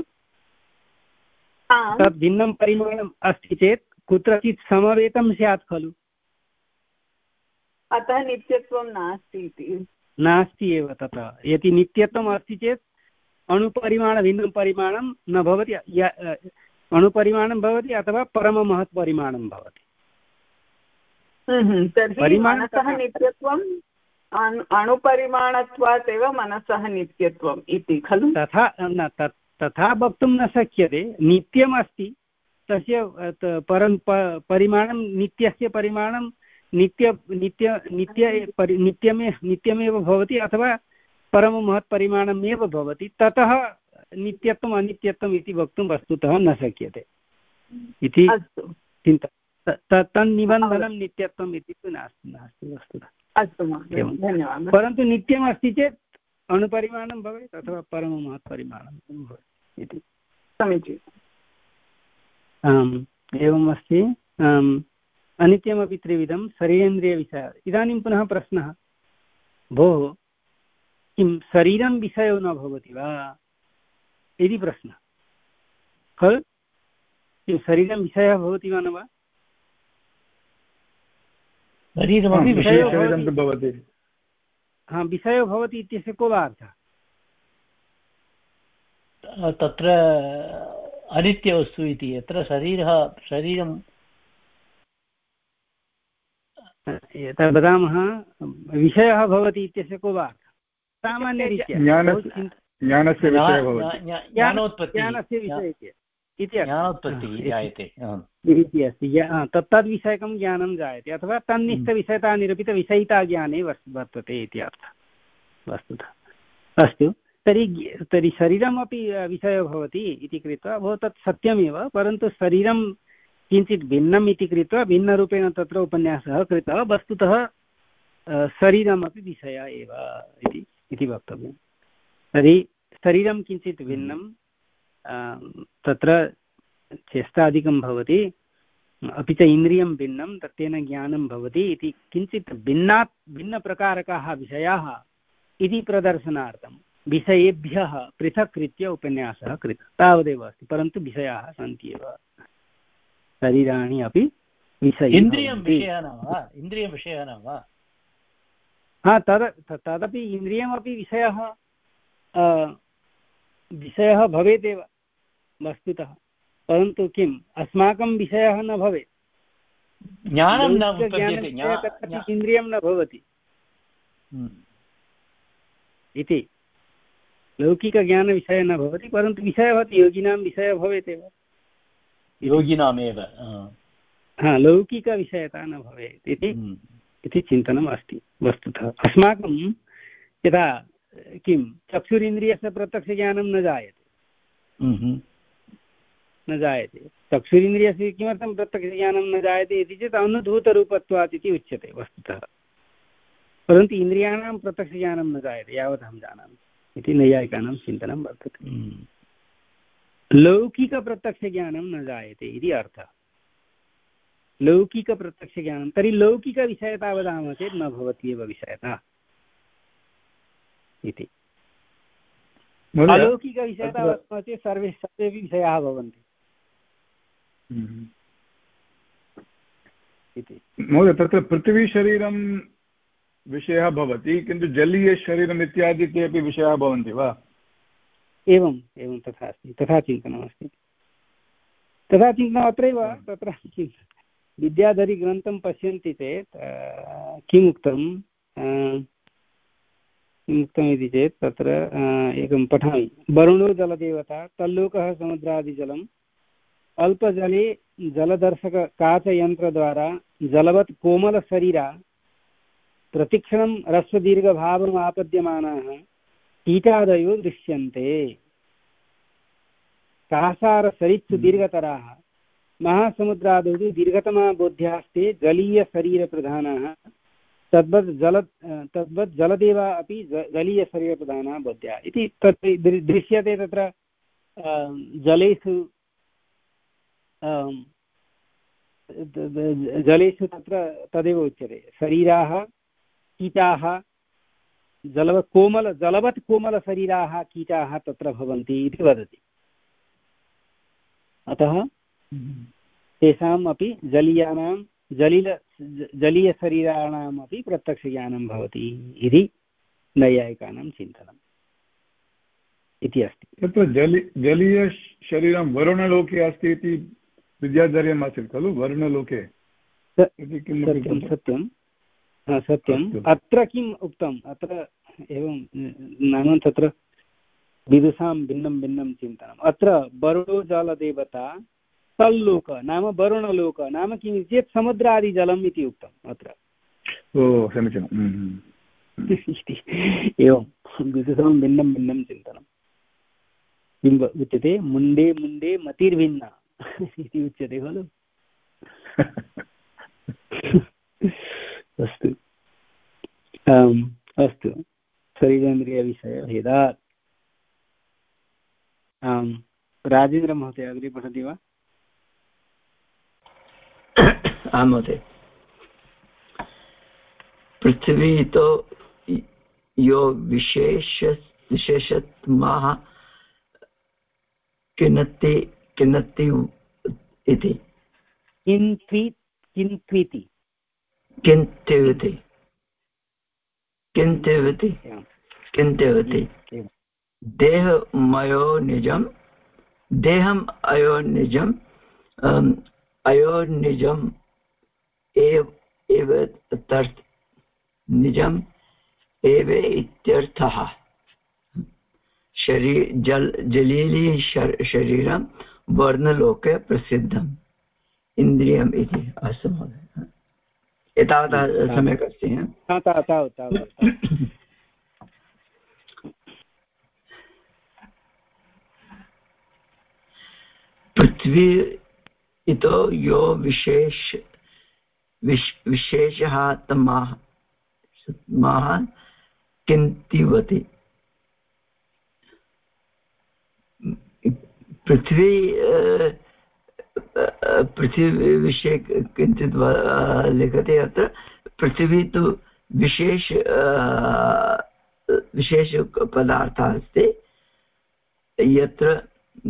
तद् भिन्नं परिमाणम् अस्ति चेत् कुत्रचित् समवेतं स्यात् खलु। अतः नित्यत्वं नास्ति इति। नास्ति एव तथा। यदि नित्यत्वम् अस्ति चेत् अणुपरिमाणभिन्नं परिमाणं न भवति, अणुपरिमाणं भवति अथवा परममहत्परिमाणं भवति। तर्हि मनसः नित्यत्वम् अणुपरिमाणत्वात् एव मनसः नित्यत्वम् इति खलु। तथा न तथा वक्तुं न शक्यते। नित्यमस्ति तस्य परं परिमाणं, नित्यस्य परिमाणं नित्य नित्य नित्य परि नित्यमे नित्यमेव भवति अथवा परममहत्परिमाणम् एव भवति। ततः नित्यत्वम् अनित्यत्वम् इति वक्तुं वस्तुतः न शक्यते इति चिन्ता। तन्निबन्धनं नित्यत्वम् इति तु नास्ति नास्ति वस्तुतः। अस्तु महोदय, धन्यवादः। परन्तु नित्यमस्ति चेत् अणुपरिमाणं भवेत् अथवा परममहत्परिमाणं भवेत् इति। समीचीनम्। आम्, एवम् अस्ति। अनित्यमपि त्रिविधं, शरीरेन्द्रियविषयः। इदानीं पुनः प्रश्नः, भोः किं शरीरं विषयो न भवति वा इति प्रश्नः खलु। किं शरीरं विषयः भवति वा न वा? शरीरमपि विषयं भवति। हा, विषयो भवति इत्यस्य को वा अर्थः? तत्र अनित्यवस्तु इति, यत्र शरीरः शरीरं यथा वदामः विषयः भवति इत्यस्य को वा अर्थः? सामान्यरीत्या ज्ञानस्य विषयः भवति, ज्ञानस्य विषये इति ज्ञानोत्पत्तिः जायते इति अस्ति। तत्तद्विषयकं ज्ञानं जायते अथवा तन्निष्ठविषयता निरूपितविषयिता ज्ञाने वर्तते इति अर्थः वस्तुतः। अस्तु, तर्हि तर्हि शरीरमपि विषयो भवति इति कृत्वा भो तत् सत्यमेव, परन्तु शरीरं किञ्चित् भिन्नम् इति कृत्वा भिन्नरूपेण तत्र उपन्यासः कृतः। वस्तुतः शरीरमपि विषयः एव इति इति वक्तव्यं। तर्हि शरीरं किञ्चित् भिन्नं, तत्र चेष्टादिकं भवति, अपि च इन्द्रियं भिन्नं, तत्तेन ज्ञानं भवति इति किञ्चित् भिन्नात् भिन्नप्रकारकाः विषयाः इति प्रदर्शनार्थं विषयेभ्यः पृथक्कृत्य उपन्यासः कृतः, तावदेव अस्ति। परन्तु विषयाः सन्ति एव, शरीराणि अपि विषयाः। इन्द्रियं विषयः न वा? इन्द्रियं विषयः न वा? हा, तद् तदपि इन्द्रियमपि विषयः विषयः भवेदेव वस्तुतः, परन्तु किम् अस्माकं विषयः न भवेत्। ज्ञानं न उत्पद्यते, इन्द्रियं न भवति इति। लौकिकज्ञानविषयः न भवति, परन्तु विषयः भवति, योगिनां विषयः भवेत् एव, योगिनामेव। हा, लौकिकविषयता न भवेत् इति इति चिन्तनम् अस्ति वस्तुतः। अस्माकं यथा किं चक्षुरिन्द्रियस्य प्रत्यक्षज्ञानं न जायते न जायते चक्षुरिन्द्रियस्य किमर्थं प्रत्यक्षज्ञानं न जायते इति चेत् अनुभूतरूपत्वात् इति उच्यते वस्तुतः। परन्तु इन्द्रियाणां प्रत्यक्षज्ञानं न जायते यावदहं जानामि इति नैयायिकानां चिन्तनं वर्तते। लौकिकप्रत्यक्षज्ञानं न जायते इति अर्थः। लौकिकप्रत्यक्षज्ञानं, तर्हि लौकिकविषयता वदामः चेत् न भवति एव विषयता इति। अलौकिकविषयता वदामः चेत् सर्वे सर्वेपि विषयाः भवन्ति इति। महोदय, तत्र पृथिवीशरीरं विषयः भवति, किन्तु जलीयशरीरम् इत्यादि ते अपि विषयाः भवन्ति वा? एवम् एवं तथा अस्ति, तथा चिन्तनमस्ति, तथा चिन्तनम् अत्रैव। तत्र विद्याधरीग्रन्थं पश्यन्ति चेत् किम् उक्तं किम् उक्तम् इति चेत् तत्र एकं पठामि। वरुणो जलदेवता, तल्लोकः समुद्रादिजलम्, अल्पजले जलदर्शककाचयन्त्रद्वारा जलवत् कोमलशरीरा प्रतिक्षणं ह्रस्वदीर्घभावम् आपद्यमानाः कीटादयो दृश्यन्ते। सहसारसरित्सु दीर्घतराः महासमुद्रादौ तु दीर्घतमा बोध्यास्ते जलीयशरीरप्रधानाः तद्वत् जल तद्वत् जलदेवा अपि जलीयशरीरप्रधानाः बोध्याः इति तत् दृश्यते। तत्र जलेषु जलेषु तत्र तदेव उच्यते शरीराः कीटाः जलवत् कोमल जलवत् कोमलशरीराः कीटाः तत्र भवन्ति इति वदति। अतः तेषाम् अपि जलीयानां जलील जलीयशरीराणाम् अपि प्रत्यक्षज्ञानं भवति इति नैयायिकानां चिन्तनम् इति अस्ति। तत्र जलि जलीयशरीरं वरुणलोके अस्ति इति विद्याधर्यम् आसीत् खलु। वरुणलोके सत्यं सत्यं सत्यम्। अत्र किम् उक्तम् अत्र एवं नाम तत्र विदुषां भिन्नं भिन्नं चिन्तनम्। अत्र वरुणो जलदेवता तल्लोक नाम वरुणलोक नाम किम् चेत् समुद्रादिजलम् इति उक्तम् अत्र। ओ समीचीनम्। एवं विदुषां भिन्नं भिन्नं चिन्तनं। किम् उच्यते मुण्डे मुण्डे मतिर्भिन्ना इति उच्यते खलु। अस्तु अस्तु शरीरेन्द्रियविषयभेदात्। आम् राजेन्द्रमहोदय अग्रे पठति वा? आं महोदय। पृथ्वी तो यो विशेष विशेषतमः किन्नति किन्नति इति किन्त्वि किन्त्विति किन्त्विति किन्त्विति किन्त्विति देहमयो निजं देहम् अयो निजम् अयो निजम् एव एव तत् निजम् एव इत्यर्थः। शरीर जल जलीली शरीरं वर्णलोके प्रसिद्धम् इन्द्रियम् इति। अस्तु महोदय एतावता सम्यक् अस्ति। पृथ्वी इतो यो विशेष विशेषः तमः किन्तिवति। पृथ्वी पृथ्वी विषये किञ्चित् लिखति अत्र। पृथ्वी तु विशेष विशेष पदार्थः अस्ति यत्र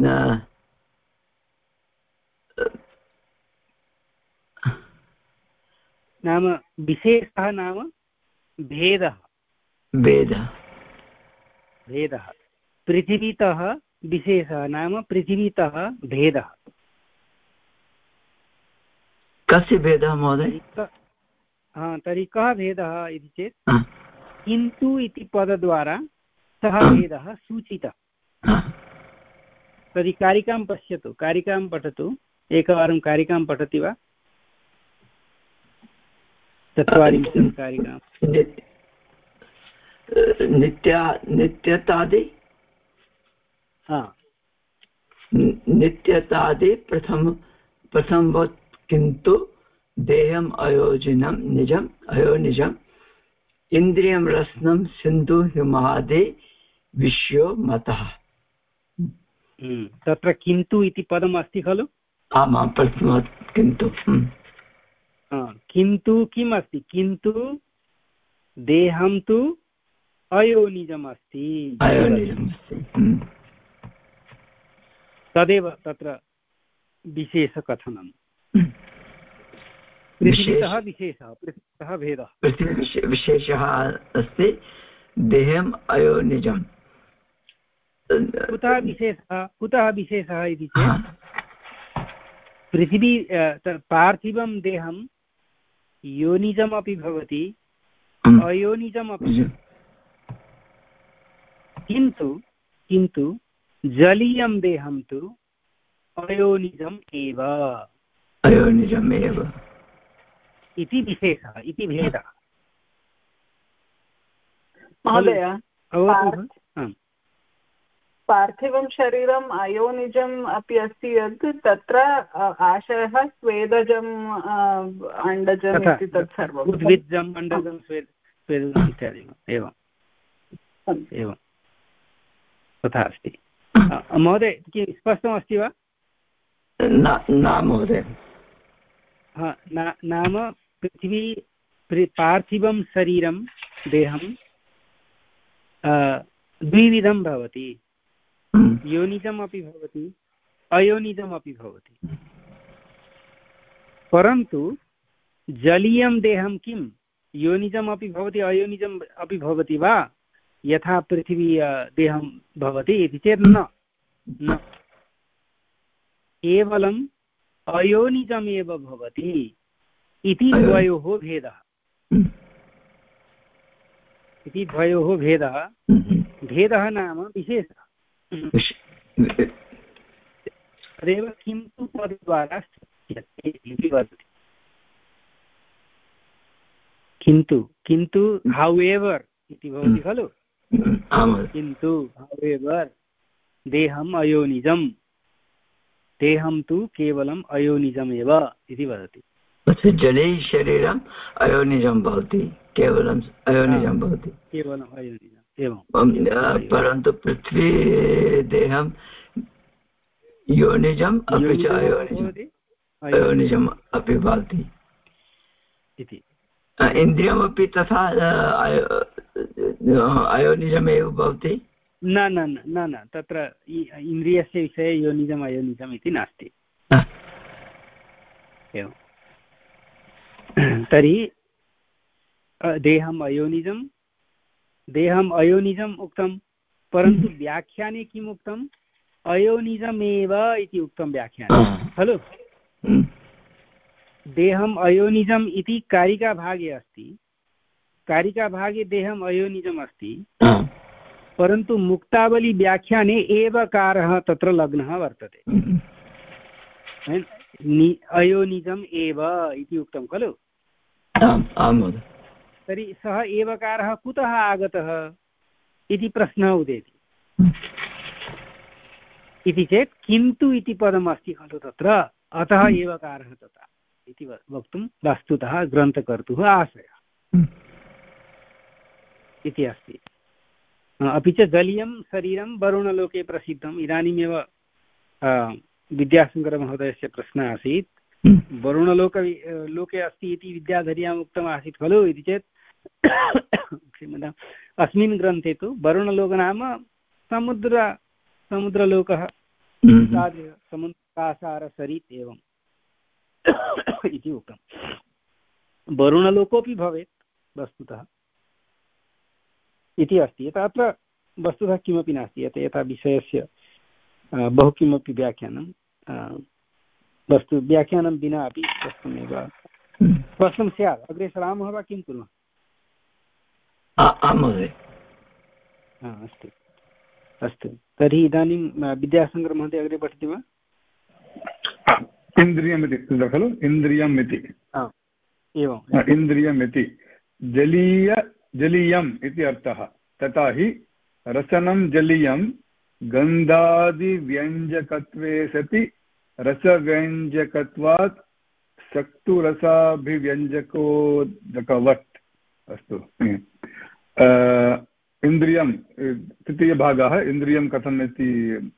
नाम विशेषः नाम भेदः भेदः भेदः पृथिवीतः विशेषः नाम पृथिवीतः भेदः। कस्य भेदः महोदय? हा तर्हि कः भेदः इति चेत् किन्तु इति पदद्वारा सः भेदः सूचितः। तर्हि कारिकां पश्यतु कारिकां पठतु एकवारं कारिकां पठति वा? चत्वारिंशत् कारिकां नित्या नित्यतादि हा नित्यतादि प्रथम प्रथमवत् किन्तु देहम् अयोजनं निजम् अयोनिजम् इन्द्रियं रसनं सिन्धु हिमादि विषयो मतः। तत्र किन्तु इति पदम् अस्ति खलु। आमां प्रथमवत् किन्तु किन्तु किम् अस्ति? किन्तु देहं तु अयोनिजम् अस्ति तदेव तत्र विशेषकथनम्। पृथ्वीतः विशेषः पृथ्वीतः भेदः विशेषः अस्ति देहम् अयोनिजम्। कुतः विशेषः कुतः विशेषः इति चेत् पृथिवी पार्थिवं देहं योनिजमपि भवति अयोनिजमपि। किन्तु किन्तु जलीयं देहं तु अयोनिजम् एव अयोनिजम् एव इति विशेषः इति भेदः। महोदय पार्थिवं शरीरम् अयोनिजम् अपि अस्ति यत् तत्र आशयः स्वेदजम् अण्डजम् इति तत् सर्वम् उद्भिज्जम् अण्डजं स्वेदजम् इत्यादि एवम् एवं तथा अस्ति। महोदय किं स्पष्टमस्ति वा? न महोदय। नाम पृथ्वी पार्थिवं शरीरं देहं द्विविधं भवति, योनिजम् अपि भवति अयोनिजम् अपि भवति। परन्तु जलीयं देहं किं योनिजम् अपि भवति अयोनिजम् अपि भवति वा यथा पृथिवी देहं भवति इति चेत् न न केवलम् अयोनिजमेव भवति इति द्वयोः भेदः इति द्वयोः भेदः भेदः नाम विशेषः। तदेव किन्तु पदद्वारा सूच्यते इति वदति। किन्तु किन्तु हाउएवर् इति भवति खलु। किन्तु हाउएवर् देहम् अयोनिजं देहं तु केवलम् अयोनिजमेव इति वदति। जले शरीरम् अयोनिजं भवति, केवलम् अयोनिजं भवति, केवलम् अयोनिजम् एवं। परन्तु पृथ्वी देहं योनिजम् अपि च अयोनिजम् अपि भवति इति। इन्द्रियमपि तथा अयोनिजमेव भवति। न न न न तत्र इन्द्रियस्य विषये योनिजम् अयोनिजम् इति नास्ति। एवं तर्हि देहम् अयोनिजं देहम् अयोनिजम् उक्तं, परन्तु व्याख्याने किम् उक्तम्? अयोनिजमेव इति उक्तं व्याख्याने खलु। देहम् अयोनिजम् इति कारिकाभागे अस्ति, कारिकाभागे देहम् अयोनिजम् अस्ति, परन्तु मुक्तावली व्याख्याने एवकारः तत्र लग्नः वर्तते। अयोनिजम् एव इति उक्तं खलु। तर्हि सः एवकारः कुतः आगतः इति प्रश्नः उदेति। इति चेत् किन्तु इति पदम् अस्ति खलु तत्र, अतः एवकारः तथा इति वक्तुं वस्तुतः ग्रन्थकर्तुः आशयः इति अस्ति। अपि च जलीयं शरीरं वरुणलोके प्रसिद्धम्। इदानीमेव विद्याशङ्करमहोदयस्य प्रश्नः आसीत्, वरुणलोक लोके अस्ति इति विद्याधर्याम् उक्तम् आसीत् खलु इति चेत् क्षम्यताम्, अस्मिन् ग्रन्थे तु वरुणलोक नाम समुद्र समुद्रलोकः समुद्रासारसरित् एवम् इति उक्तं। वरुणलोकोऽपि भवेत् वस्तुतः इति अस्ति। यथा अत्र वस्तुतः किमपि नास्ति, यत् यथा विषयस्य बहु किमपि व्याख्यानं वस्तु व्याख्यानं विना अपि स्पष्टमेव स्पष्टं स्यात्। अग्रे सरामः वा किं कुर्मः? अस्तु अस्तु तर्हि इदानीं विद्याशङ्करमहोदय अग्रे पठति वा? इन्द्रियमिति खलु, इन्द्रियम् इति एवम् इन्द्रियम् इति जलीय जलीयम् इति अर्थः। तथा हि रसनं जलीयं गन्धादिव्यञ्जकत्वे सति रसव्यञ्जकत्वात् सक्तुरसाभिव्यञ्जकोदकवत्। अस्तु, इन्द्रियं तृतीयभागः। इन्द्रियं कथम् इति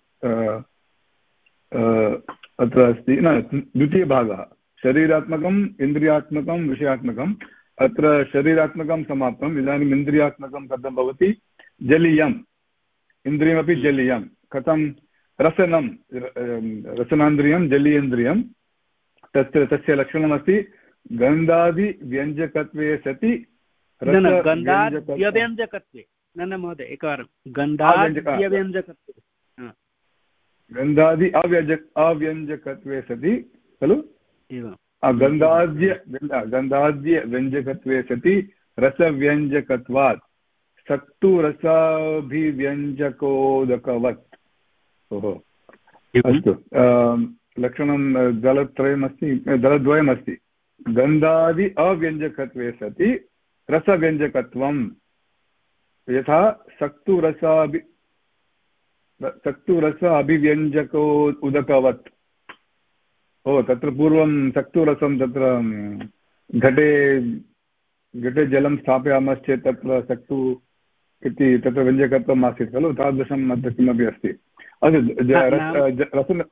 अत्र अस्ति, न द्वितीयभागः शरीरात्मकम् इन्द्रियात्मकं विषयात्मकम्। अत्र शरीरात्मकं समाप्तम्, इदानीम् इन्द्रियात्मकं कथं भवति? जलीयम्, इन्द्रियमपि जलीयं। कथं? रसनं रसनान्द्रियं जलीयेन्द्रियं। तत्र तस्य लक्षणमस्ति गन्धादिव्यञ्जकत्वे सति गन्धाद्यव्यञ्जकत्वे। न न महोदय एकवारं गन्धाद्यव्यञ्जकत्वे गन्धादि अव्यञ्जक अव्यञ्जकत्वे सति खलु। एवं गन्धाद्य गन्धाद्य व्यञ्जकत्वे सति रसव्यञ्जकत्वात् सक्तुरसाभिव्यञ्जकोदकवत्। ओहो अस्तु, लक्षणं दलत्रयमस्ति, दलद्वयमस्ति। गन्धादि अव्यञ्जकत्वे सति रसव्यञ्जकत्वं यथा सक्तुरसाभि सक्तुरस अभिव्यञ्जको उदकवत्। ओ तत्र पूर्वं सक्तुरसं तत्र घटे घटे जलं स्थापयामश्चेत् तत्र सक्तु इति तत्र व्यञ्जकत्वम् आसीत् खलु, तादृशम् अत्र किमपि अस्ति। अस्तु रसन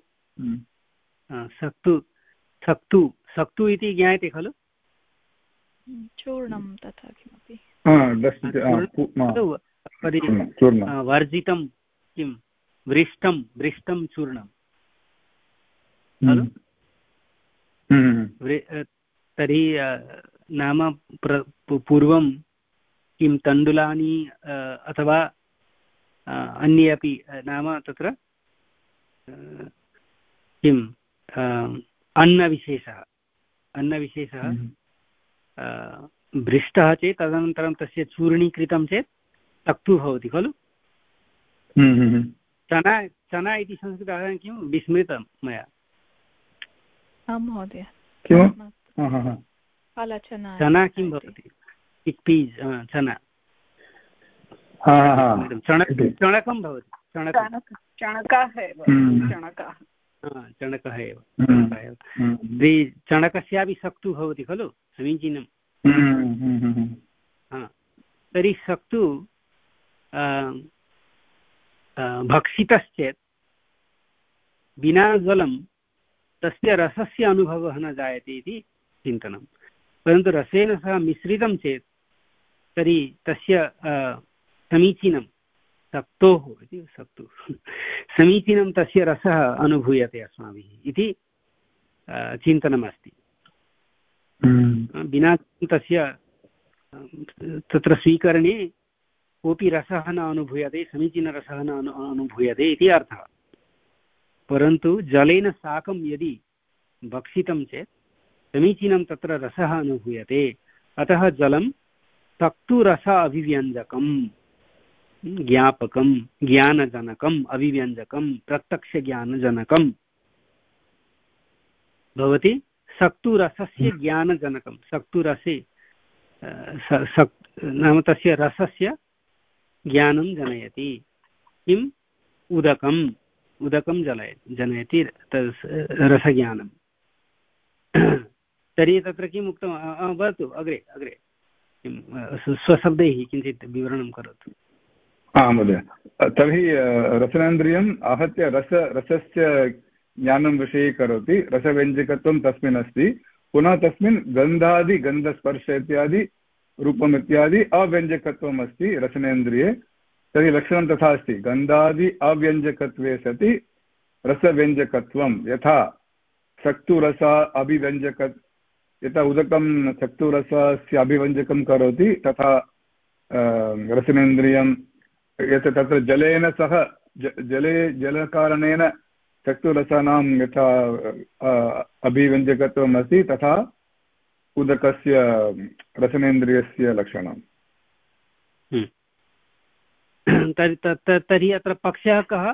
सक्तु सक्तु सक्तु इति ज्ञायते खलु, चूर्णं तथा किमपि वर्जितं किं वृष्टं वृष्टं चूर्णं खलु। तर्हि नाम पूर्वं किं तण्डुलानि अथवा अन्ये अपि नाम तत्र किम् अन्नविशेषः अन्नविशेषः भृष्टः चेत् तदनन्तरं तस्य चूर्णीकृतं चेत् सक्तु भवति खलु। चना चना इति संस्कृतः किं विस्मृतं मया। आं महोदय, चना किं भवति? चिक्पीस् चना चणकं भवति, चणकः एव चणकः चणकः एव तर्हि चणकस्यापि सक्तु भवति खलु, समीचीनं। तर्हि सक्तु भक्षितश्चेत् विना जलं तस्य रसस्य अनुभवः न जायते इति चिन्तनं, परन्तु रसेन सह मिश्रितं चेत् तर्हि तस्य समीचीनं सक्तोः इति सक्तु समीचीनं तस्य रसः अनुभूयते अस्माभिः इति चिन्तनमस्ति। विना तस्य तत्र स्वीकरणे कोऽपि रसः न अनुभूयते, समीचीनरसः न अनुभूयते इति अर्थः। परन्तु जलेन साकं यदि भक्षितं चेत् समीचीनं तत्र रसः अनुभूयते। अतः जलं सक्तुरस अभिव्यञ्जकं, ज्ञापकं, ज्ञानजनकम्, अभिव्यञ्जकं, प्रत्यक्षज्ञानजनकं भवति। सक्तुरसस्य ज्ञानजनकं, सक्तुरसे नाम तस्य रसस्य ज्ञानं जनयति। किम्? उदकम् उदकं जनयति जनयति रसज्ञानं। तर्हि तत्र किम् उक्तं? वदतु अग्रे अग्रे किं स्वशब्दैः किञ्चित् विवरणं करोतु। आं महोदय, तर्हि रसनेन्द्रियम् आहत्य रस रसस्य ज्ञानं विषये करोति, रसव्यञ्जकत्वं तस्मिन् अस्ति। पुनः तस्मिन् गन्धादि गन्धस्पर्श इत्यादि रूपम् इत्यादि अव्यञ्जकत्वम् अस्ति रसनेन्द्रिये। तर्हि लक्षणं तथा अस्ति, गन्धादि अव्यञ्जकत्वे सति रसव्यञ्जकत्वं। यथा सक्तुरस अभिव्यञ्जक, यथा उदकं सक्तुरसस्य अभिव्यञ्जकं करोति तथा रसनेन्द्रियं यत् तत्र जलेन सह जले जलकारणेन सक्तुरसानां यथा अभिव्यञ्जकत्वम् अस्ति तथा उदकस्य रसनेन्द्रियस्य लक्षणम्। तर्हि अत्र पक्षः कः?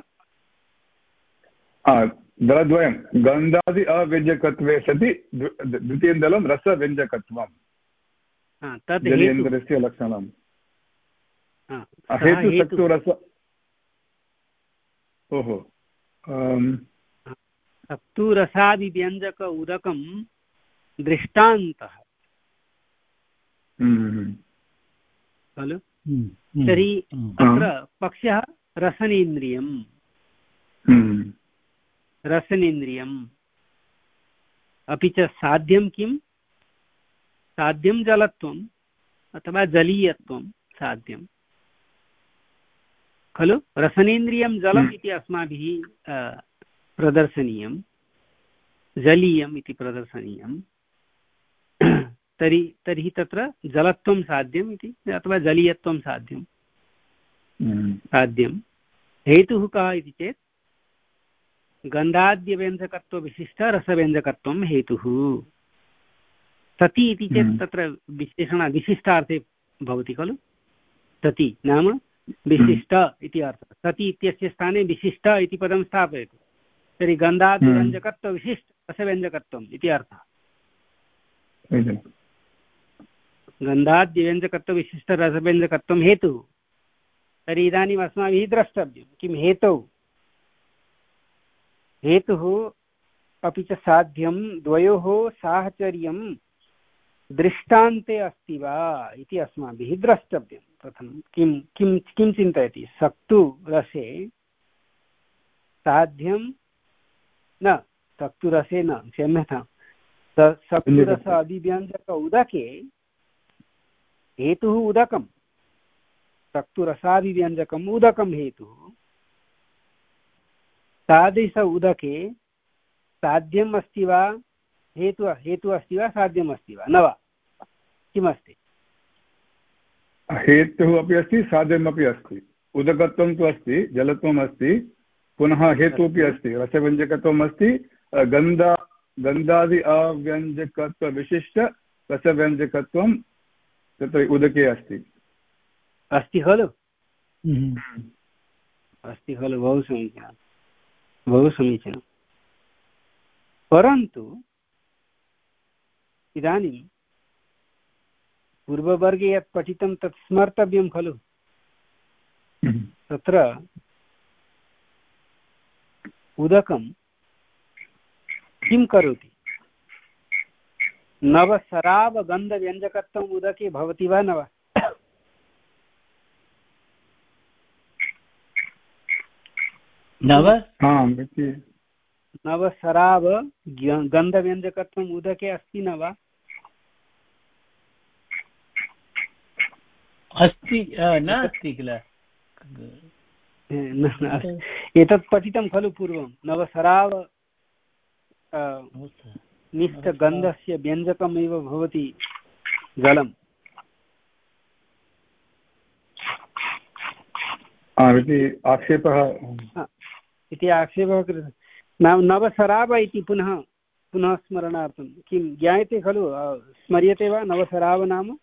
दलद्वयं, गन्धादि अव्यञ्जकत्वे सति द्वितीयं दलं रसव्यञ्जकत्वं जलेन्द्रियस्य लक्षणं। हेतुसक्तुरस ओहो सक्तुरसादिव्यञ्जक उदकं दृष्टान्तः खलु। तर्हि अत्र पक्षः रसनेन्द्रियं रसनेन्द्रियम् अपि च साध्यं किं? साध्यं जलत्वम् अथवा जलीयत्वं साध्यं खलु। रसनेन्द्रियं जलम् इति अस्माभिः प्रदर्शनीयं, जलीयम् इति प्रदर्शनीयं। तर्हि तर्हि तत्र जलत्वं साध्यम् इति अथवा जलीयत्वं साध्यं साध्यं। हेतुः कः इति चेत् गन्धाद्यव्यञ्जकत्वविशिष्ट रसव्यञ्जकत्वं हेतुः। सति इति चेत् तत्र विशेषण विशिष्टार्थे भवति खलु। सति नाम विशिष्ट इति अर्थः। सति इत्यस्य स्थाने विशिष्ट इति पदं स्थापयतु, तर्हि गन्धाद्यव्यञ्जकत्वविशिष्ट रसव्यञ्जकत्वम् इति अर्थः। गन्धाद्यव्यञ्जकत्वविशिष्ट रसव्यञ्जकत्वं हेतुः, तर्हि इदानीम् अस्माभिः द्रष्टव्यं किं हेतौ हेतुः अपि च साध्यं द्वयोः साहचर्यं दृष्टान्ते अस्ति वा इति अस्माभिः द्रष्टव्यं। प्रथमं किं किं किं चिन्तयति सक्तु रसे साध्यं न सक्तुरसे न क्षम्यतां सक्तुरस अभिव्यञ्जक उदके हेतुः उदकं सक्तुरसाभिव्यञ्जकम् उदकं हेतुः तादृश उदके साध्यम् अस्ति वा हेतु हेतुः अस्ति वा साध्यम् अस्ति वा न वा किमस्ति हेतुः अपि अस्ति साध्यमपि अस्ति उदकत्वं तु अस्ति जलत्वम् अस्ति पुनः हेतुः अपि अस्ति रसव्यञ्जकत्वम् अस्ति गन्ध गन्धादि अव्यञ्जकत्वविशिष्ट रसव्यञ्जकत्वं तत्र उदके अस्ति अस्ति खलु अस्ति खलु बहु समीचीनं बहु समीचीनं परन्तु इदानीं पूर्ववर्गे यत् पठितं तत् स्मर्तव्यं खलु तत्र उदकं किं करोति नवसरावगन्धव्यञ्जकत्वम् उदके भवति वा न वा नव नवसराव गन्धव्यञ्जकत्वम् उदके अस्ति न वा अस्ति न अस्ति किल एतत् पठितं खलु पूर्वं नवसराव निष्ठगन्धस्य व्यञ्जकमेव भवति जलम् इति आक्षेपः इति आक्षेपः कृतः नवसराव इति पुनः पुनः स्मरणार्थं किं ज्ञायते खलु स्मर्यते वा नवसराव नाम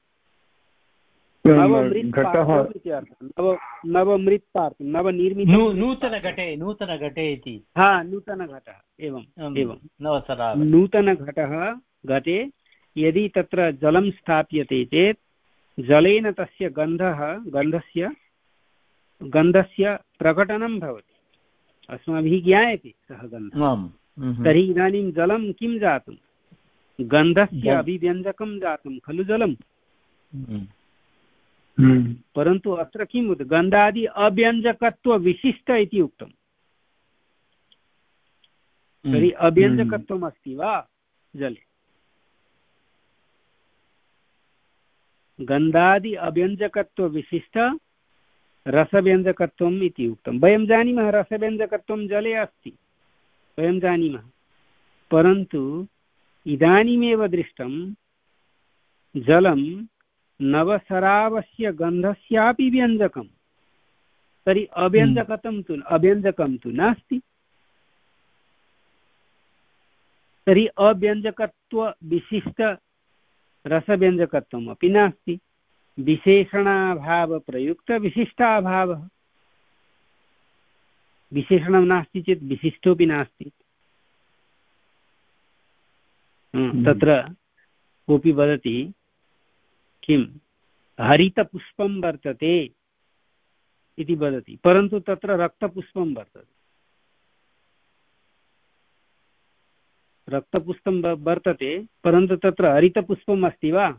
नवमृत्पार्थं नवनिर्मितं नूतनघटे नूतनघटे इति हा नूतनघटः एवम् एवं नवसराव नूतनघटः घटे यदि तत्र जलं स्थाप्यते चेत् जलेन तस्य गन्धः गन्धस्य गन्धस्य प्रकटनं भवति अस्माभिः ज्ञायते सः गन्धः तर्हि इदानीं जलं किं जातं गन्धस्य अभिव्यञ्जकं जातं खलु जलं परन्तु अत्र किम् उक्तं गन्धादि अव्यञ्जकत्वविशिष्ट इति उक्तं तर्हि अव्यञ्जकत्वम् अस्ति वा जले गन्धादि अव्यञ्जकत्वविशिष्ट रसव्यञ्जकत्वम् इति उक्तं वयं जानीमः रसव्यञ्जकत्वं जले अस्ति वयं जानीमः परन्तु इदानीमेव दृष्टं जलं नवसरावस्य गन्धस्यापि व्यञ्जकं तर्हि अव्यञ्जकत्वं तु अव्यञ्जकं तु नास्ति तर्हि अव्यञ्जकत्वविशिष्ट रसव्यञ्जकत्वम् अपि नास्ति विशेषणाभावप्रयुक्तविशिष्टाभावः विशेषणं नास्ति चेत् विशिष्टोऽपि नास्ति तत्र कोऽपि वदति किं हरितपुष्पं वर्तते इति वदति परन्तु तत्र रक्तपुष्पं वर्तते रक्तपुष्पं वर्तते परन्तु तत्र हरितपुष्पम् अस्ति वा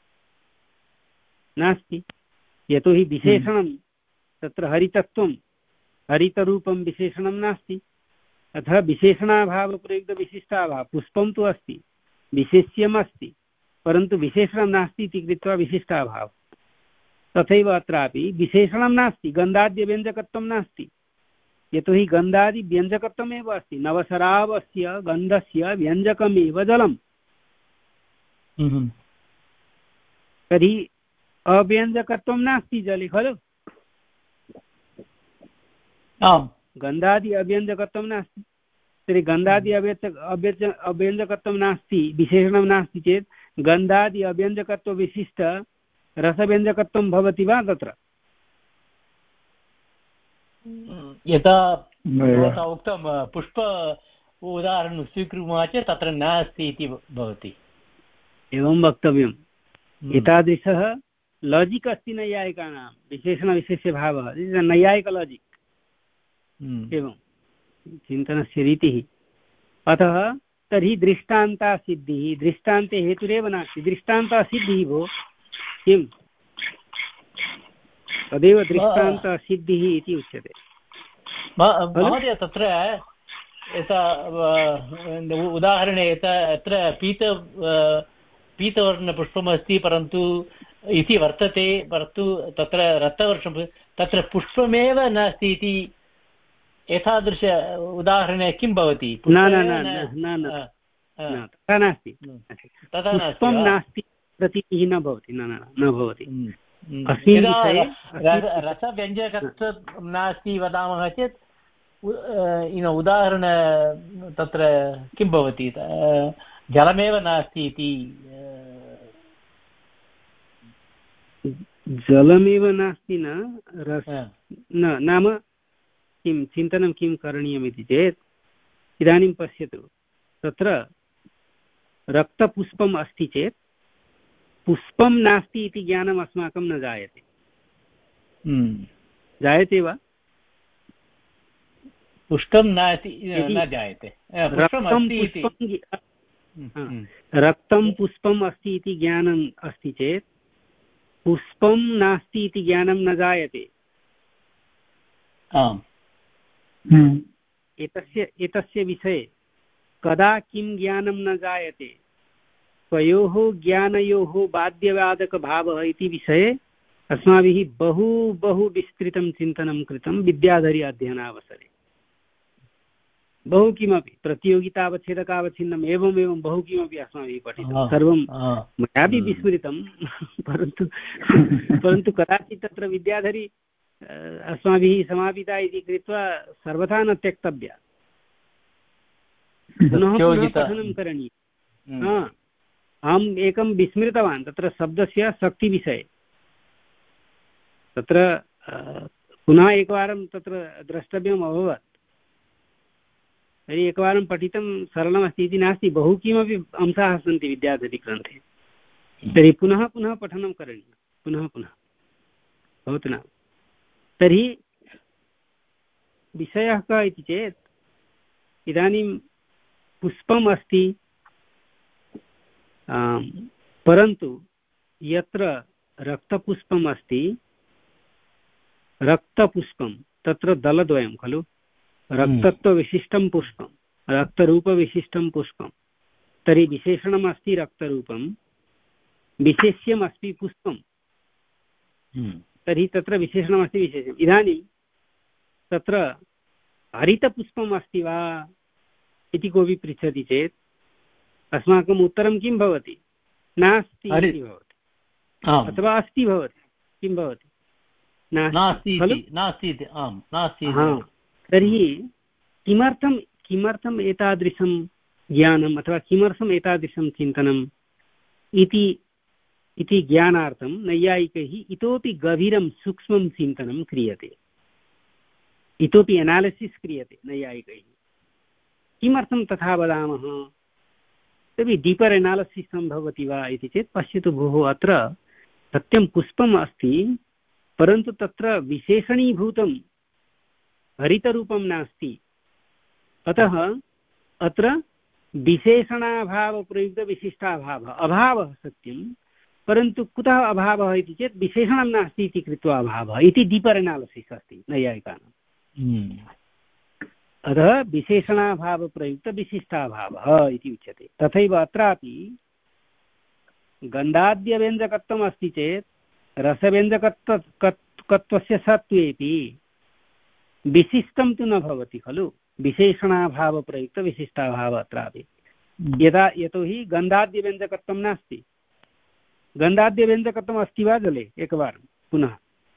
नास्ति यतोहि विशेषणं तत्र हरितत्वं हरितरूपं विशेषणं नास्ति अतः विशेषणाभावप्रयुक्तविशिष्टाभावः पुष्पं तु अस्ति विशेष्यम् अस्ति परन्तु विशेषणं नास्ति इति कृत्वा विशिष्टाभावः तथैव अत्रापि विशेषणं नास्ति गन्धाद्यव्यञ्जकत्वं नास्ति यतोहि गन्धादिव्यञ्जकत्वमेव अस्ति नवसरावस्य गन्धस्य व्यञ्जकमेव जलम् तर्हि अव्यञ्जकत्वं नास्ति जले खलु गन्धादि अव्यञ्जकत्वं नास्ति तर्हि गन्धादि अव्यञ्ज अव्यञ्जकत्वं नास्ति विशेषणं नास्ति चेत् गन्धादि अव्यञ्जकत्वविशिष्ट रसव्यञ्जकत्वं भवति वा तत्र यथा भवता उक्तं पुष्प उदाहरणं स्वीकुर्मः चेत् तत्र नास्ति इति भवति एवं वक्तव्यम् एतादृशः लाजिक् अस्ति नैयायिकानां विशेषणविशेष्यभावः, नैयायिक लाजिक् एवं चिन्तनस्य रीतिः। अतः तर्हि दृष्टान्ता सिद्धिः, दृष्टान्ते हेतुरेव नास्ति, दृष्टान्ता सिद्धिः भो किं तदेव दृष्टान्ता सिद्धिः इति उच्यते। महोदय तत्र यथा उदाहरणे यथा अत्र पीत पीतवर्णपुष्पमस्ति परन्तु इति वर्तते, परन्तु तत्र रक्तवर्णं तत्र पुष्पमेव नास्ति इति एतादृश उदाहरणे किं भवति? न न न तथा नास्ति, पुष्पं नास्ति प्रतीतिः न भवति, न न भवति। रसव्यञ्जकत्वं नास्ति वदामः चेत् उदाहरण तत्र किं भवति? जलमेव नास्ति इति। जलमेव नास्ति न रस न नाम किं चिन्तनं किं करणीयमिति चेत् इदानीं पश्यतु, तत्र रक्तपुष्पम् अस्ति चेत् पुष्पं नास्ति इति ज्ञानम् अस्माकं न जायते। जायते वा? पुष्पं नास्ति न जायते। रक्तं पुष्पम् अस्ति इति ज्ञानम् अस्ति चेत् पुष्पं नास्ति इति ज्ञानं न जायते। एतस्य एतस्य विषये कदा किं ज्ञानं न जायते, तयोः ज्ञानयोः बाध्यवादकभावः इति विषये अस्माभिः बहु बहु विस्तृतं चिन्तनं कृतं विद्याधरी अध्ययनावसरे। बहु किमपि प्रतियोगितावच्छेदकावच्छिन्नम् एवम् एवं बहु किमपि अस्माभिः पठितं, सर्वं मयापि विस्मृतं, परन्तु परन्तु कदाचित् तत्र विद्याधरी अस्माभिः समापिता इति कृत्वा सर्वथा न त्यक्तव्या, पुनः पुनः पठनं करणीयम्। अहम् एकं विस्मृतवान् तत्र शब्दस्य शक्तिविषये, तत्र पुनः एकवारं तत्र द्रष्टव्यम् अभवत्। तर्हि एकवारं पठितं सरलमस्ति इति नास्ति, बहु किमपि अंशाः सन्ति विद्याधरीग्रन्थे, तर्हि पुनः पुनः पठनं करणीयं, पुनः पुनः भवतु न। तर्हि विषयः कः इति चेत् इदानीं पुष्पम् अस्ति, परन्तु यत्र रक्तपुष्पम् अस्ति, रक्तपुष्पं तत्र दलद्वयं खलु, रक्तत्वविशिष्टं पुष्पं रक्तरूपविशिष्टं पुष्पं, तर्हि विशेषणम् अस्ति रक्तरूपं, विशेष्यम् अस्ति पुष्पं, तर्हि तत्र विशेषणमस्ति विशेषम्। इदानीं तत्र हरितपुष्पम् अस्ति वा इति कोऽपि पृच्छति चेत् अस्माकम् उत्तरं किं भवति? नास्ति इति भवति, अथवा अस्ति भवति, किं भवति? नास्ति खलु। तर्हि किमर्थं किमर्थम् एतादृशं ज्ञानम् अथवा किमर्थम् एतादृशं चिन्तनम् इति इति ज्ञानार्थं नैयायिकैः इतोपि गभीरं सूक्ष्मं चिन्तनं क्रियते, इतोपि एनालिसिस् क्रियते नैयायिकैः। किमर्थं तथा वदामः? तर्हि डीपर् एनालिसिस् सम्भवति वा इति चेत् पश्यतु भोः, अत्र सत्यं पुष्पम् अस्ति, परन्तु तत्र विशेषणीभूतं हरितरूपं नास्ति, अतः अत्र विशेषणाभावप्रयुक्तविशिष्टाभावः अभावः सत्यं, परन्तु कुतः अभावः इति चेत् विशेषणं नास्ति इति कृत्वा अभावः इति डीपर् एनालिसिस् अस्ति नैयायिकानाम्। अतः विशेषणाभावप्रयुक्तविशिष्टाभावः इति उच्यते। तथैव अत्रापि गन्धाद्यव्यञ्जकत्वम् अस्ति चेत् रसव्यञ्जकत्वस्य सत्त्वेपि विशिष्टं तु न भवति खलु, विशेषणाभावप्रयुक्तविशिष्टाभावः अत्रापि। यदा यतोहि गन्धाद्यव्यञ्जकत्वं नास्ति, गन्धाद्यव्यञ्जकत्वम् अस्ति वा जले? एकवारं पुनः,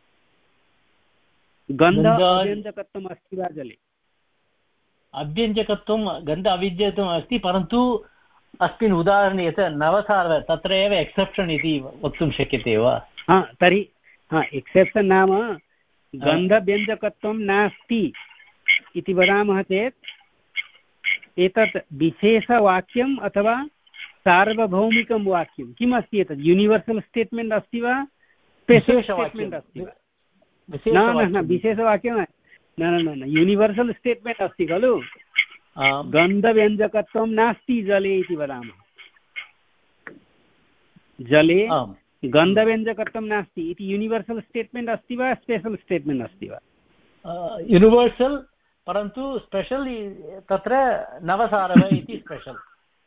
गन्ध अव्यञ्जकत्वम् अस्ति वा जले? अव्यञ्जकत्वं गन्ध अव्यञ्जकत्वम् अस्ति, परन्तु अस्मिन् उदाहरणे यत् नवसार्व तत्र एव एक्सेप्शन् इति वक्तुं शक्यते वा? हा, तर्हि हा एक्सेप्शन् नाम गन्धव्यञ्जकत्वं नास्ति इति वदामः चेत् एतत् विशेषवाक्यम् अथवा सार्वभौमिकं वाक्यं किम् अस्ति? एतत् यूनिवर्सल् स्टेट्मेण्ट् अस्ति वा स्पेशल् स्टेट्मेण्ट् अस्ति वा? न न विशेषवाक्यं न न न यूनिवर्सल् स्टेट्मेण्ट् अस्ति खलु। गन्धव्यञ्जकत्वं नास्ति जले इति वदामः। जले गन्धव्यञ्जकत्वं नास्ति इति यूनिवर्सल् स्टेट्मेण्ट् अस्ति वा स्पेशल् स्टेट्मेण्ट् अस्ति वा? यूनिवर्सल्, परन्तु स्पेशल् तत्र नवसारव इति स्पेशल्।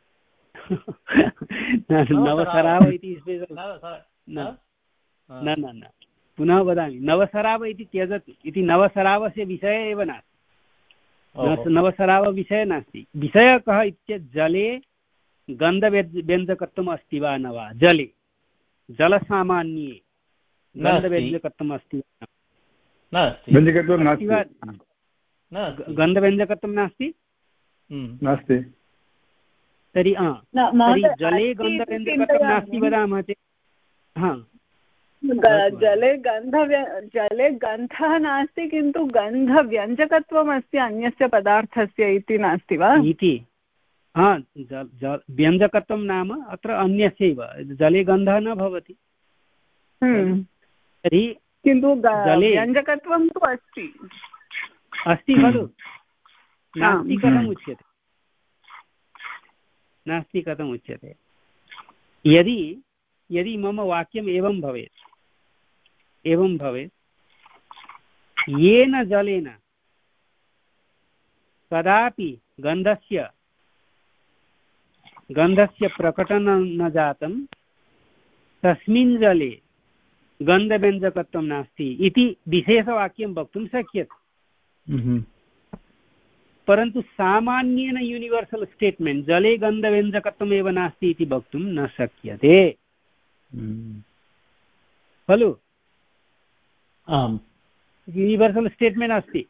नवसराव इति स्पेशल् न न न पुनः वदामि, नवसराव इति त्यजतु इति नवसरावस्य विषयः एव नास्ति। नवसरावविषयः नास्ति। विषयः कः इत्येतत् जले गन्धव्यञ्जकत्वम् अस्ति वा न वा? जले जलसामान्ये गन्धव्यञ्जकत्वम् अस्ति वा गन्धव्यञ्जकत्वं नास्ति नास्ति तर्हि जले गन्धव्यञ्जकत्वं नास्ति वदामः चेत् हा जले गन्ध जले गन्धः नास्ति किन्तु गन्धव्यञ्जकत्वम् अस्ति अन्यस्य पदार्थस्य इति नास्ति वा इति? हा व्यञ्जकत्वं नाम अत्र अन्यस्यैव, जले गन्धः न भवति तर्हि किन्तु व्यञ्जकत्वं तु अस्ति अस्ति खलु। नास्ति कथम् उच्यते? नास्ति कथम् उच्यते? यदि यदि मम वाक्यम् एवं भवेत् एवं भवेत् येन जलेन कदापि गन्धस्य गन्धस्य प्रकटनं न जातं तस्मिन् जले गन्धव्यञ्जकत्वं नास्ति इति विशेषवाक्यं वक्तुं शक्यते। परन्तु सामान्येन यूनिवर्सल् स्टेट्मेण्ट् जले गन्धव्यञ्जकत्वम् एव नास्ति इति वक्तुं न शक्यते खलु। आम्, यूनिवर्सल् स्टेट्मेण्ट् अस्ति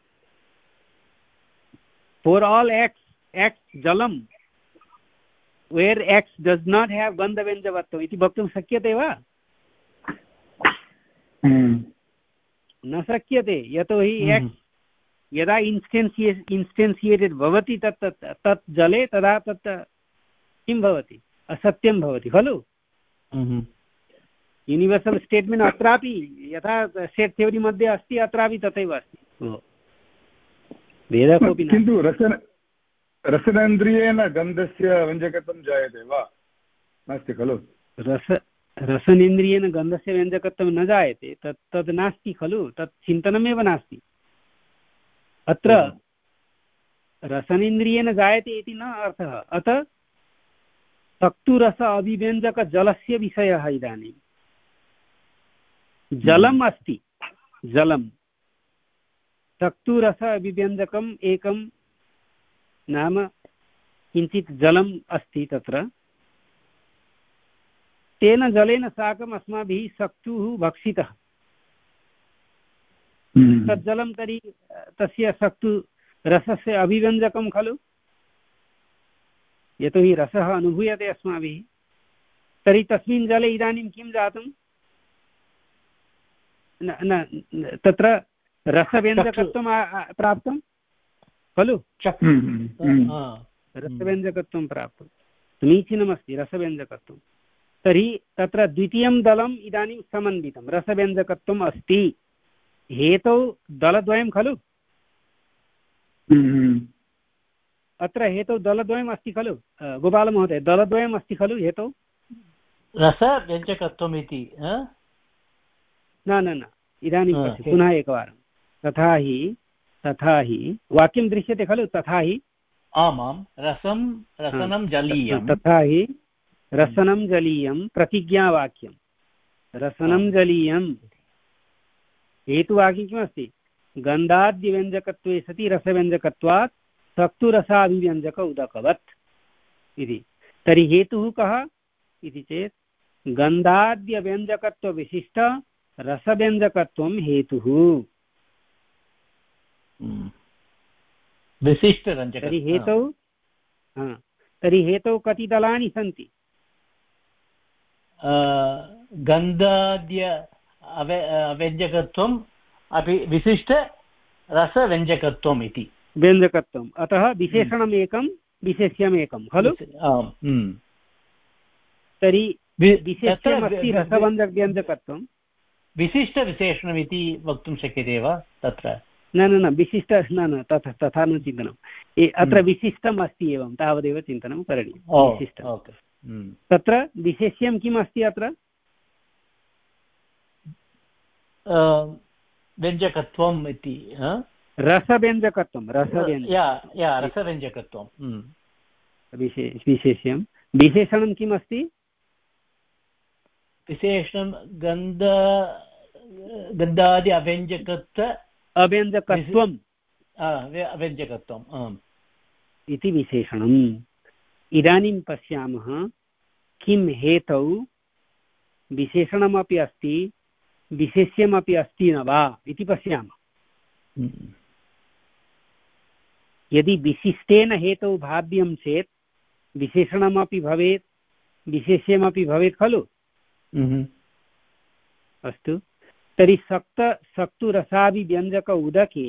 फोर् आल् एक्स् एक्स् जलं where x does not have गन्धव्यञ्जकत्वम् इति वक्तुं शक्यते वा? न शक्यते। यतोहि एक्स् यदा इन्स्टेन्सिये इन्स्टेन्सियेटेड् भवति तत् तत् जले तदा तत् किं भवति? असत्यं भवति खलु। यूनिवर्सल् स्टेट्मेण्ट् अत्रापि यथा सेट् थ्योरी मध्ये अस्ति अत्रापि तथैव अस्ति। भेदः कोऽपि न। किन्तु रसन रसनेन्द्रियेण गन्धस्य व्यञ्जकत्वं जायते वा? नास्ति खलु। रस रसनेन्द्रियेण गन्धस्य व्यञ्जकत्वं न जायते, तत् तद् नास्ति खलु, तत् चिन्तनमेव नास्ति। अत्र रसनेन्द्रियेण जायते इति न अर्थः। अतः सक्तुरस अभिव्यञ्जकजलस्य विषयः इदानीं जलम् अस्ति, जलं सक्तुरस अभिव्यञ्जकम् एकं नाम किञ्चित् जलम् अस्ति तत्र, तेन जलेन साकम् अस्माभिः सक्तुः भक्षितः। तत् जलं तर्हि तस्य सक्तु रसस्य अभिव्यञ्जकं खलु, यतोहि रसः अनुभूयते अस्माभिः। तर्हि तस्मिन् जले इदानीं किं जातं? न न तत्र रसव्यञ्जकत्वं प्राप्तं खलु। रसव्यञ्जकत्वं प्राप्तं, समीचीनमस्ति रसव्यञ्जकत्वं। तर्हि तत्र द्वितीयं दलम् इदानीं समन्वितं, रसव्यञ्जकत्वम् अस्ति। हेतौ दलद्वयं खलु। अत्र हेतौ दलद्वयम् अस्ति खलु गोपालमहोदय, दलद्वयम् अस्ति खलु हेतौ? रसव्यञ्जकत्वम् इति न न न इदानीं पुनः एकवारं। तथा हि तथा हि वाक्यं दृश्यते खलु। तथा हि आमां रसं रसनं जलीयं, तथा हि रसनं जलीयं प्रतिज्ञावाक्यं। रसनं जलीयं हेतुवाक्यं किमस्ति? गन्धाद्यव्यञ्जकत्वे सति रसव्यञ्जकत्वात् सक्तुरसाभिव्यञ्जक उदकवत् इति। तर्हि हेतुः कः इति चेत् गन्धाद्यव्यञ्जकत्वविशिष्ट रसव्यञ्जकत्वं हेतुः। विशिष्टव्यञ्जकं। तर्हि हेतौ तर्हि हेतौ कति दलानि सन्ति? गन्धाद्य व्यञ्जकत्वम् अपि विशिष्ट रसव्यञ्जकत्वम् इति व्यञ्जकत्वम्। अतः विशेषणम् एकं विशेष्यम् एकं खलु। तर्हि विशेष्यमस्ति रसव्यञ्जकत्वं, विशिष्टविशेषणमिति वक्तुं शक्यते वा तत्र? न न न विशिष्ट न न तथा तथा न चिन्तनम् अत्र विशिष्टम् अस्ति एवं तावदेव चिन्तनं करणीयं विशिष्टं तत्र विशेष्यं किम् अस्ति अत्र व्यञ्जकत्वम् इति रसव्यञ्जकत्वं रसव्यञ्जकत्वं रसव्यञ्जकत्वं विशेष्यं विशेषणं किम् अस्ति विशेषणं गन्ध गन्धादि अव्यञ्जकत्व अव्यञ्जकत्वम् अव्यञ्जकत्वम् इति विशेषणम् इदानीं पश्यामः किं हेतौ विशेषणमपि अस्ति विशेष्यमपि अस्ति न वा इति पश्यामः यदि विशिष्टेन हेतौ भाव्यं चेत् विशेषणमपि भवेत् विशेष्यमपि भवेत् खलु अस्तु तर्हि सक्त सक्तुरसाभिव्यञ्जक उदके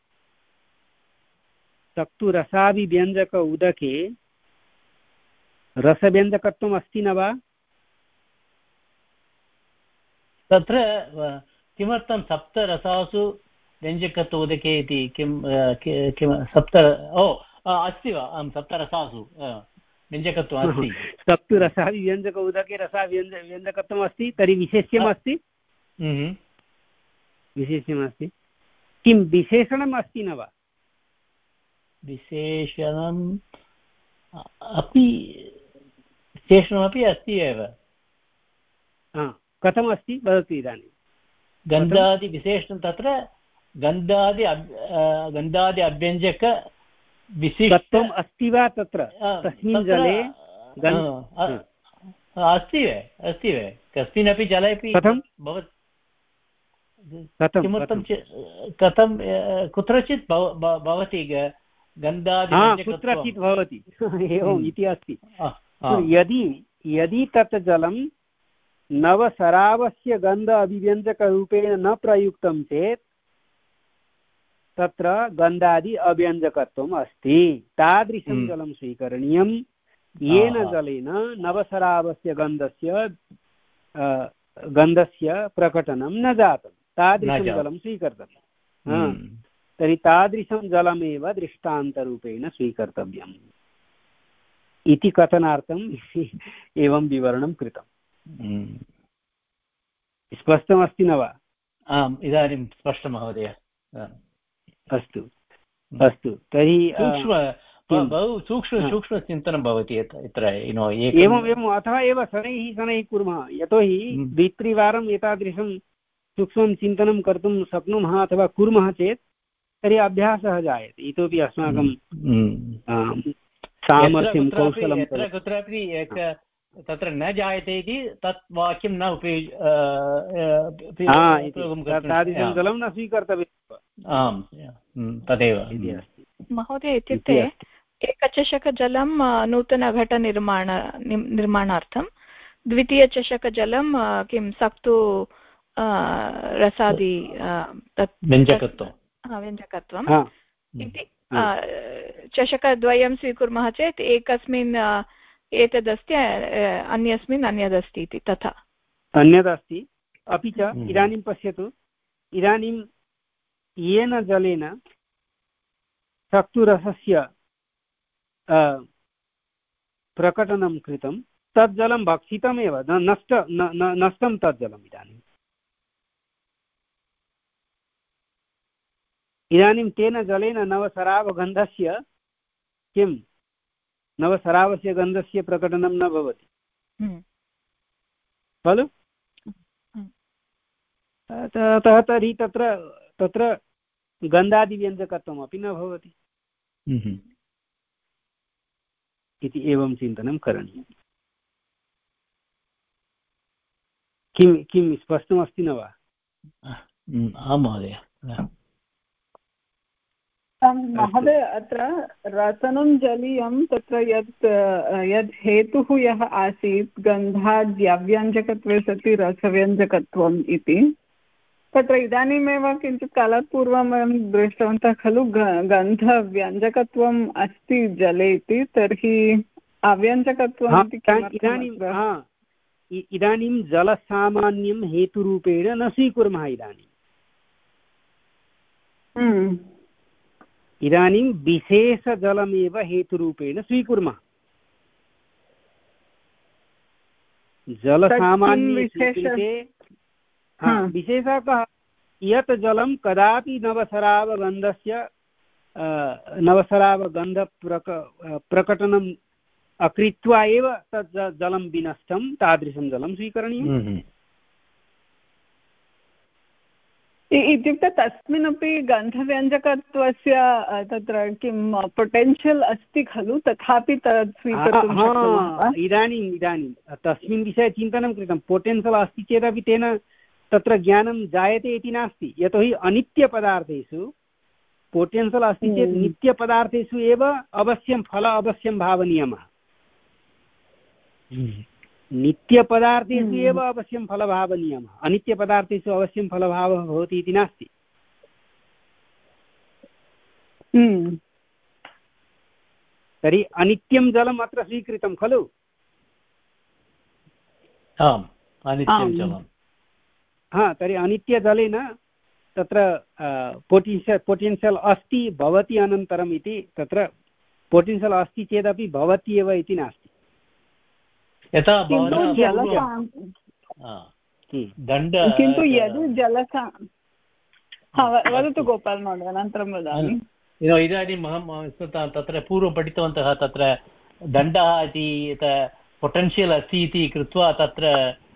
सक्तुरसाभिव्यञ्जक उदके रसव्यञ्जकत्वम् अस्ति न वा तत्र किमर्थं सप्तरसासु व्यञ्जकत्व उदके इति किं किं सप्त ओ अस्ति वा आं सप्तरसासु व्यञ्जकत्वम् अस्ति सप्तरसाभिव्यञ्जक उदके रसाव्यञ्ज व्यञ्जकत्वम् अस्ति तर्हि विशेष्यम् अस्ति विशेष्यमस्ति किं विशेषणम् अस्ति न वा विशेषणम् अपि विशेषणमपि अस्ति एव कथमस्ति वदतु इदानीं गन्धादिविशेषणं तत्र गन्धादि गन्धादि अभ्यञ्जक विशिष्टत्वम् अस्ति वा तत्र तस्मिन् जले अस्ति वा अस्ति वा कस्मिन्नपि जले अपि भवति किमर्थं कथं कुत्रचित् भवति गन्धादि कुत्रचित् भवति एवम् इति अस्ति यदि यदि तत् जलं नवसरावस्य गन्ध अभिव्यञ्जकरूपेण न प्रयुक्तं चेत् तत्र गन्धादि अव्यञ्जकत्वम् अस्ति तादृशं जलं स्वीकरणीयं येन जलेन नवसरावस्य गन्धस्य गन्धस्य प्रकटनं न जातं तादृशं जलं स्वीकर्तव्यं तर्हि तादृशं जलमेव दृष्टान्तरूपेण स्वीकर्तव्यम् इति कथनार्थम् एवं विवरणं कृतम् स्पष्टमस्ति न वा आम् इदानीं स्पष्टं महोदय अस्तु अस्तु तर्हि बहु सूक्ष्म सूक्ष्मचिन्तनं भवति यत्र एवम् एवम् अतः एव शनैः शनैः कुर्मः यतोहि द्वित्रिवारम् एतादृशं सूक्ष्मं चिन्तनं कर्तुं शक्नुमः अथवा कुर्मः चेत् तर्हि अभ्यासः जायते इतोपि अस्माकं सामर्थ्यं कौशलं यत्र कुत्रापि तत्र न जायते इति तत् वाक्यं न उपयुज्य तादृशं जलं न स्वीकर्तव्यम् आम् तदेव इति अस्ति महोदय इत्युक्ते एकचषकजलं नूतनघटनिर्माण निर्माणार्थं द्वितीयचषकजलं किं सक्तु रसादि तत् व्यञ्जकत्वं व्यञ्जकत्वम् इति चषकद्वयं स्वीकुर्मः चेत् एकस्मिन् एतदस्ति अन्यस्मिन् अन्यदस्ति इति तथा अन्यदस्ति अपि च इदानीं पश्यतु इदानीं येन जलेन सक्तुरसस्य प्रकटनं कृतं तत् जलं भक्षितमेव न नष्ट न नष्टं तत् जलम् इदानीम् इदानीं तेन जलेन नवसरावगन्धस्य किं नवसरावस्य गन्धस्य प्रकटनं न भवति खलु अतः तर्हि तत्र तत्र गन्धादिव्यञ्जकत्वमपि न भवति इति एवं चिन्तनं करणीयम् किं किं स्पष्टमस्ति न वा आं महोदय महोदय अत्र रसनं जलीयं तत्र यत् यद् हेतुः यः आसीत् गन्धाद्यव्यञ्जकत्वे सति रसव्यञ्जकत्वम् इति तत्र इदानीमेव किञ्चित् कालात् पूर्वं वयं दृष्टवन्तः खलु गन्धव्यञ्जकत्वम् अस्ति जले इति तर्हि अव्यञ्जकत्वम् इदानीं इदानीं जलसामान्यं हेतुरूपेण न स्वीकुर्मः। इदानीम् इदानीं विशेषजलमेव हेतुरूपेण स्वीकुर्मः। जलसामान्ये स्वीकृते विशेषः कः? यत् जलं कदापि नवसरावगन्धस्य नवसरावगन्धप्रक प्रकटनम् अकृत्वा एव तत् जलं विनष्टं, तादृशं जलं स्वीकरणीयम्। इत्युक्ते तस्मिन्नपि गन्धव्यञ्जकत्वस्य तत्र किं पोटेन्शियल् अस्ति खलु, तथापि तत् स्वीकर्तुं शक्नुमः। इदानीम् इदानीं तस्मिन् विषये चिन्तनं कृतं। पोटेन्शियल् अस्ति चेदपि तेन तत्र ज्ञानं जायते इति नास्ति। यतोहि अनित्यपदार्थेषु पोटेन्शियल् अस्ति चेत् नित्यपदार्थेषु एव अवश्यं फल अवश्यं भावनियमः। नित्यपदार्थेषु एव अवश्यं फलभावनियमः, अनित्यपदार्थेषु अवश्यं फलभावः भवति इति नास्ति। तर्हि अनित्यं जलम् अत्र स्वीकृतं खलु? आम्, अनित्यं जलम्। हा, तर्हि अनित्यजलेन तत्र पोटेन्शियल् पोटेन्शियल् अस्ति भवति अनन्तरम् इति, तत्र पोटेन्शियल् अस्ति चेदपि भवति एव इति नास्ति। यथा दण्ड किन्तु यदि जलसा वदतु गोपाल् महोदय, अनन्तरं वदामि। इदानीम् अहं तत्र पूर्वं पठितवन्तः, तत्र दण्डः इति पोटेन्शियल् अस्ति इति कृत्वा तत्र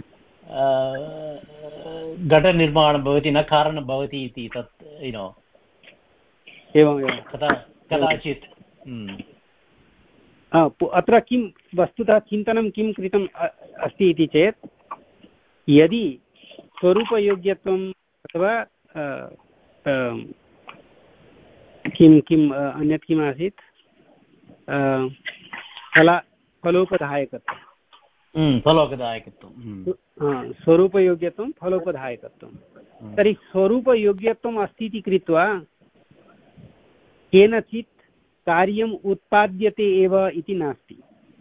घटनिर्माणं भवति, न कारणं भवति इति, तत् युनो एवमेव कदाचित्। अत्र किं वस्तुतः चिन्तनं किं कृतम् अस्ति इति चेत्, यदि स्वरूपयोग्यत्वम् अथवा किं किम् अन्यत् किम् आसीत्, फला फलोपदायकत्वं फलोपदायकत्वं स्वरूपयोग्यत्वं फलोपदायकत्वं। तर्हि स्वरूपयोग्यत्वम् अस्ति इति कृत्वा केनचित् कार्यम् उत्पाद्यते एव इति नास्ति,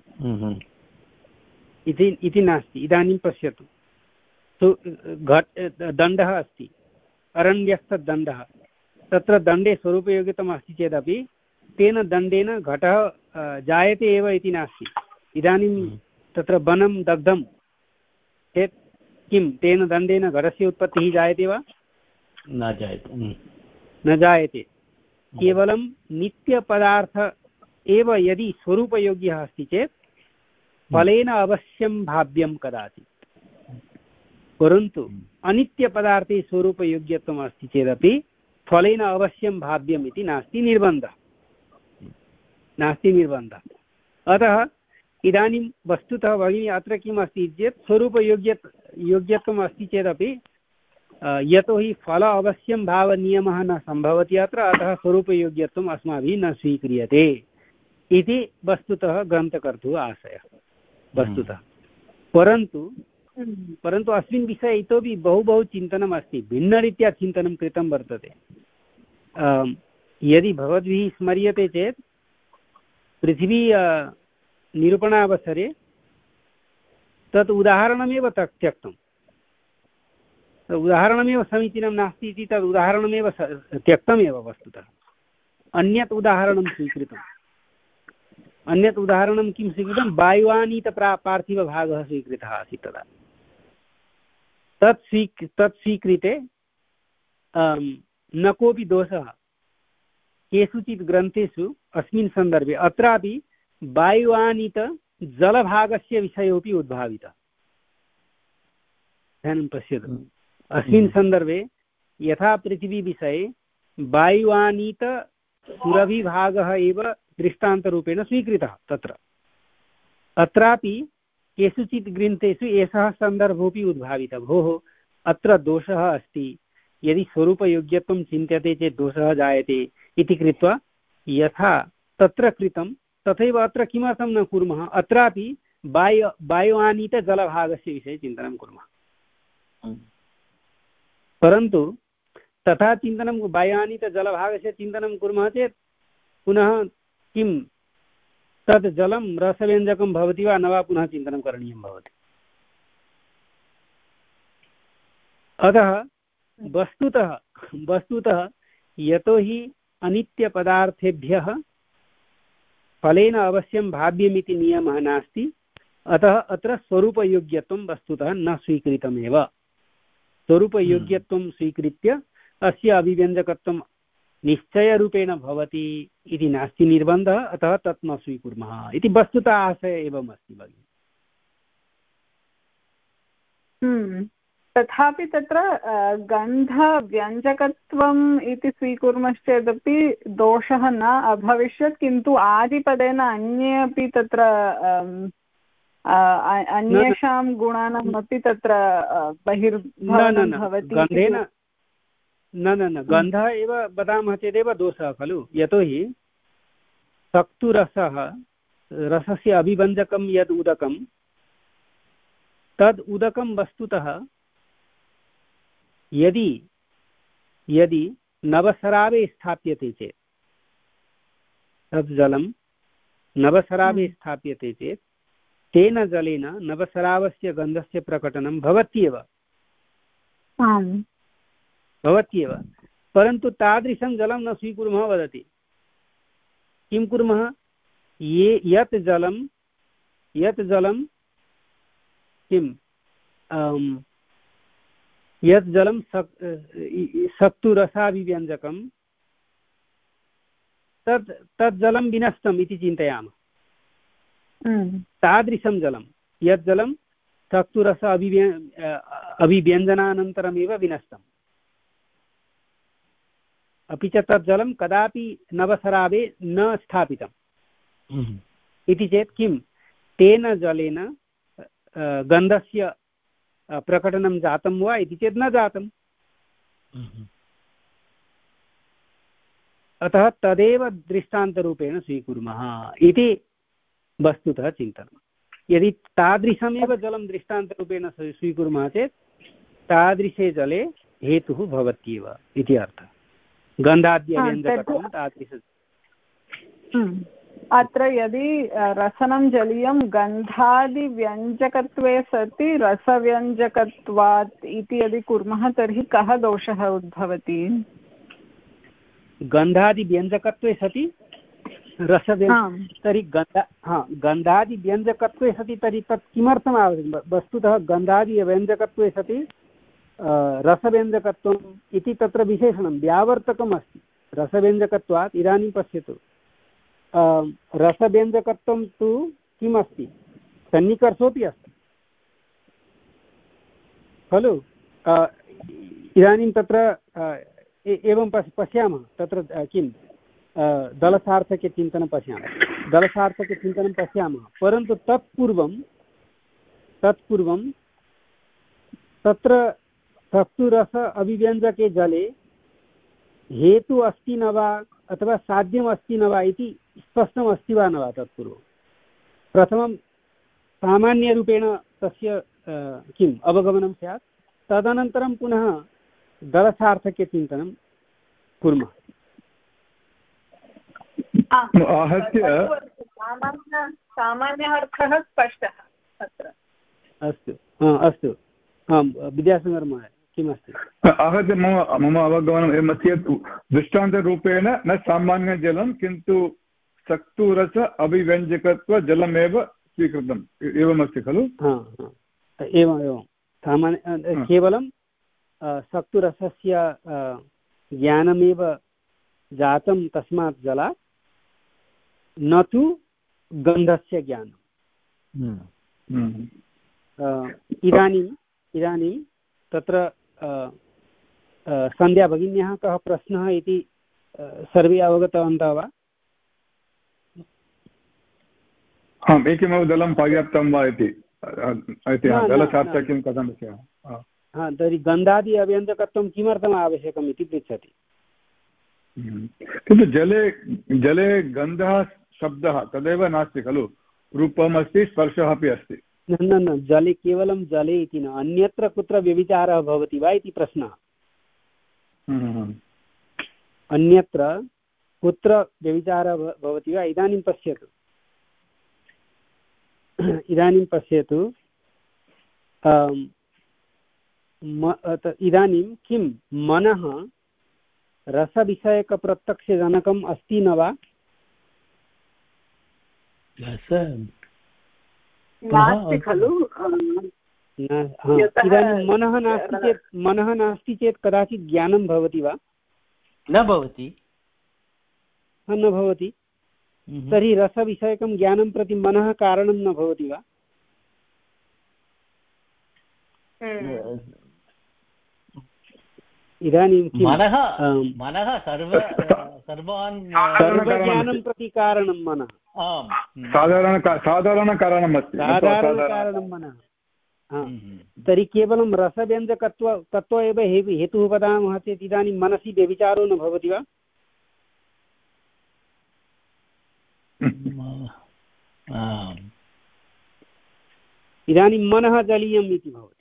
इति नास्ति। इदानीं पश्यतु, दण्डः अस्ति, अरण्यस्थदण्डः, तत्र दण्डे स्वरूपयोग्यतम् अस्ति चेदपि तेन दण्डेन घटः जायते एव इति नास्ति। इदानीं तत्र वनं दग्धं चेत् किं तेन दण्डेन घटस्य उत्पत्तिः जायते वा? न जायते, न जायते। केवलं नित्यपदार्थ एव यदि स्वरूपयोग्यः अस्ति चेत् फलेन अवश्यं भाव्यं कदाचित्, परन्तु अनित्यपदार्थे स्वरूपयोग्यत्वम् अस्ति चेदपि फलेन अवश्यं भाव्यम् इति नास्ति निर्बन्धः, नास्ति निर्बन्धः। अतः इदानीं वस्तुतः भगिनी अत्र किम् अस्ति चेत् स्वरूपयोग्य योग्यत्वम् अस्ति चेदपि यतोहि फल अवश्यं भावनियमः न सम्भवति अत्र, अतः स्वरूपयोग्यत्वम् अस्माभिः न स्वीक्रियते इति वस्तुतः ग्रन्थकर्तुः आशयः वस्तुतः। परन्तु परन्तु अस्मिन् विषये इतोपि बहु बहु चिन्तनम् अस्ति, भिन्नरीत्या चिन्तनं कृतं वर्तते। यदि भवद्भिः स्मर्यते चेत् पृथिवी निरूपणावसरे तत् उदाहरणमेव त्यक्तं, उदाहरणमेव समीचीनं नास्ति इति तद् उदाहरणमेव त्यक्तमेव वस्तुतः। अन्यत् उदाहरणं स्वीकृतम्, अन्यत् उदाहरणं किं स्वीकृतं? वायुवानीत प्रा पार्थिवभागः स्वीकृतः आसीत् तदा। तत् स्वी तत् स्वीकृते न कोऽपि दोषः केषुचित् ग्रन्थेषु अस्मिन् सन्दर्भे अत्रापि वायुवानीत जलभागस्य विषयोऽपि उद्भावितः। ध्यानं पश्यतु, अस्मिन् सन्दर्भे यथा पृथिवीविषये वायुवानीत सुरभिभागः एव दृष्टान्तरूपेण स्वीकृतः तत्र, अत्रापि केषुचित् ग्रन्थेषु एषः सन्दर्भोऽपि उद्भावितः। भोः अत्र दोषः अस्ति, यदि स्वरूपयोग्यत्वं चिन्त्यते चेत् दोषः जायते इति कृत्वा यथा तत्र कृतं तथैव अत्र किमर्थं न कुर्मः, अत्रापि वायु वायुवानीतजलभागस्य विषये चिन्तनं कुर्मः। परन्तु तथा चिन्तनं वायुवानीतजलभागस्य चिन्तनं कुर्मः चेत् पुनः किं तद् जलं रसव्यञ्जकं भवति वा न वा पुनः चिन्तनं करणीयं भवति। अतः वस्तुतः वस्तुतः यतोहि अनित्यपदार्थेभ्यः फलेन अवश्यं भाव्यमिति नियमः नास्ति, अतः अत्र स्वरूपयोग्यत्वं वस्तुतः न स्वीकृतमेव। स्वरूपयोग्यत्वं स्वीकृत्य अस्य अभिव्यञ्जकत्वं निश्चयरूपेण भवति इति नास्ति निर्बन्धः, अतः तत् न स्वीकुर्मः इति वस्तुतः आशयः एवम् अस्ति भगिनि। तथापि तत्र गन्धव्यञ्जकत्वम् इति स्वीकुर्मश्चेदपि दोषः न अभविष्यत्, किन्तु आदिपदेन अन्ये अपि तत्र अन्येषां गुणानाम् अपि तत्र बहिर्भवनं भवति। गन्धेन न न न गन्धः एव वदामः चेदेव दोषः खलु, यतोहि सक्तुरसः रसस्य अभिव्यञ्जकं यद् उदकं तद् उदकं वस्तुतः यदि यदि नवसरावे स्थाप्यते चेत् तद् जलं नवसरावे स्थाप्यते चेत् तेन जलेन नवसरावस्य गन्धस्य प्रकटनं भवत्येव भवत्येव परन्तु तादृशं जलं न स्वीकुर्मः वदति। किं कुर्मः? ये यत् जलं यत् जलं किं यत् जलं सक् सक्तुरसाभिव्यञ्जकं तत् तत् जलं विनष्टम् इति चिन्तयामः। तादृशं जलं यत् जलं सक्तुरस अभिव्य अभिव्यञ्जनानन्तरमेव विनष्टम्, अपि च तत् जलं कदापि नवसरावे न स्थापितम् इति चेत् किं तेन जलेन गन्धस्य प्रकटनं जातं वा इति चेत् न जातम्। अतः तदेव दृष्टान्तरूपेण स्वीकुर्मः इति वस्तुतः चिन्तनं। यदि तादृशमेव जलं दृष्टान्तरूपेण स्वीकुर्मः चेत् तादृशे जले हेतुः भवत्येव इति अर्थः। गन्धाद्यव्यञ्जकत्वं तादृश। अत्र यदि रसनं जलीयं गन्धादिव्यञ्जकत्वे सति रसव्यञ्जकत्वात् इति यदि कुर्मः तर्हि कः दोषः उद्भवति? गन्धादिव्यञ्जकत्वे सति रसव्यञ्ज तर्हि गन्धा हा गन्धादिव्यञ्जकत्वे सति तर्हि तत् किमर्थम् आवश्यकं? वस्तुतः गन्धादिव्यञ्जकत्वे सति रसव्यञ्जकत्वम् इति तत्र विशेषणं व्यावर्तकम् अस्ति। रसव्यञ्जकत्वात् इदानीं पश्यतु, रसव्यञ्जकत्वं तु किम् अस्ति? सन्निकर्षोऽपि अस्ति खलु। इदानीं तत्र एवं पश्यामः, तत्र किं दलसार्थक्यचिन्तनं पश्यामः दलसार्थक्यचिन्तनं पश्यामः परन्तु तत्पूर्वं तत्पूर्वं तत्र सक्तुरस अभिव्यञ्जके जले हेतु अस्ति न वा अथवा साध्यम् अस्ति न वा इति स्पष्टम् अस्ति वा न वा? तत्पूर्वं प्रथमं सामान्यरूपेण तस्य किम् अवगमनं स्यात्, तदनन्तरं पुनः दलसार्थक्यचिन्तनं कुर्मः। सामान्यः अर्थः स्पष्टः अत्र। अस्तु अस्तु आं विद्यासागर् महोदय किमस्ति? आहत्य मम मम अवगमनम् एवमस्ति यत् दृष्टान्तरूपेण न सामान्यजलं किन्तु सक्तुरस अभिव्यञ्जकत्वजलमेव स्वीकृतम् एवमस्ति खलु? एवम् एवं सामान्य केवलं सक्तुरसस्य ज्ञानमेव जातं तस्मात् जलात्, न तु गन्धस्य ज्ञानम्। इदानीम् इदानीं तत्र सन्ध्या भगिन्याः कः प्रश्नः इति सर्वे अवगतवन्तः वा? आम्, एकमेव जलं पर्याप्तं वा इति जलसार्थक्यं कथं स्यात्? हा, तर्हि गन्धादि अव्यञ्जकत्वं किमर्थम् आवश्यकम् इति पृच्छति। किन्तु जले जले गन्धः शब्दः तदेव नास्ति खलु, रूपम् अस्ति, स्पर्शः अपि अस्ति। न न न जले केवलं जले इति न, अन्यत्र कुत्र व्यभिचारः भवति वा इति प्रश्नः। अन्यत्र कुत्र व्यभिचारः भवति वा? इदानीं पश्यतु इदानीं पश्यतु इदानीं किं मनः रसविषयकप्रत्यक्षजनकम् अस्ति न वा? नास्ति खलु। इदानीं मनः नास्ति चेत् मनः नास्ति चेत् कदाचित् ज्ञानं भवति वा? न भवति। न भवति। तर्हि रसविषयकं ज्ञानं प्रति मनः कारणं न भवति वा? इदानीं मनः मनः सर्व सर्वान् सर्वज्ञानं प्रति कारणं मनः। साधारण साधारणकारणम् अस्ति साधारणकारणं मनः। तर्हि केवलं रसव्यञ्जकत्व तत्त्व एव हेतुः वदामः चेत् इदानीं मनसि व्यभिचारो न भवति वा? इदानीं मनः जलीयम् इति भवति।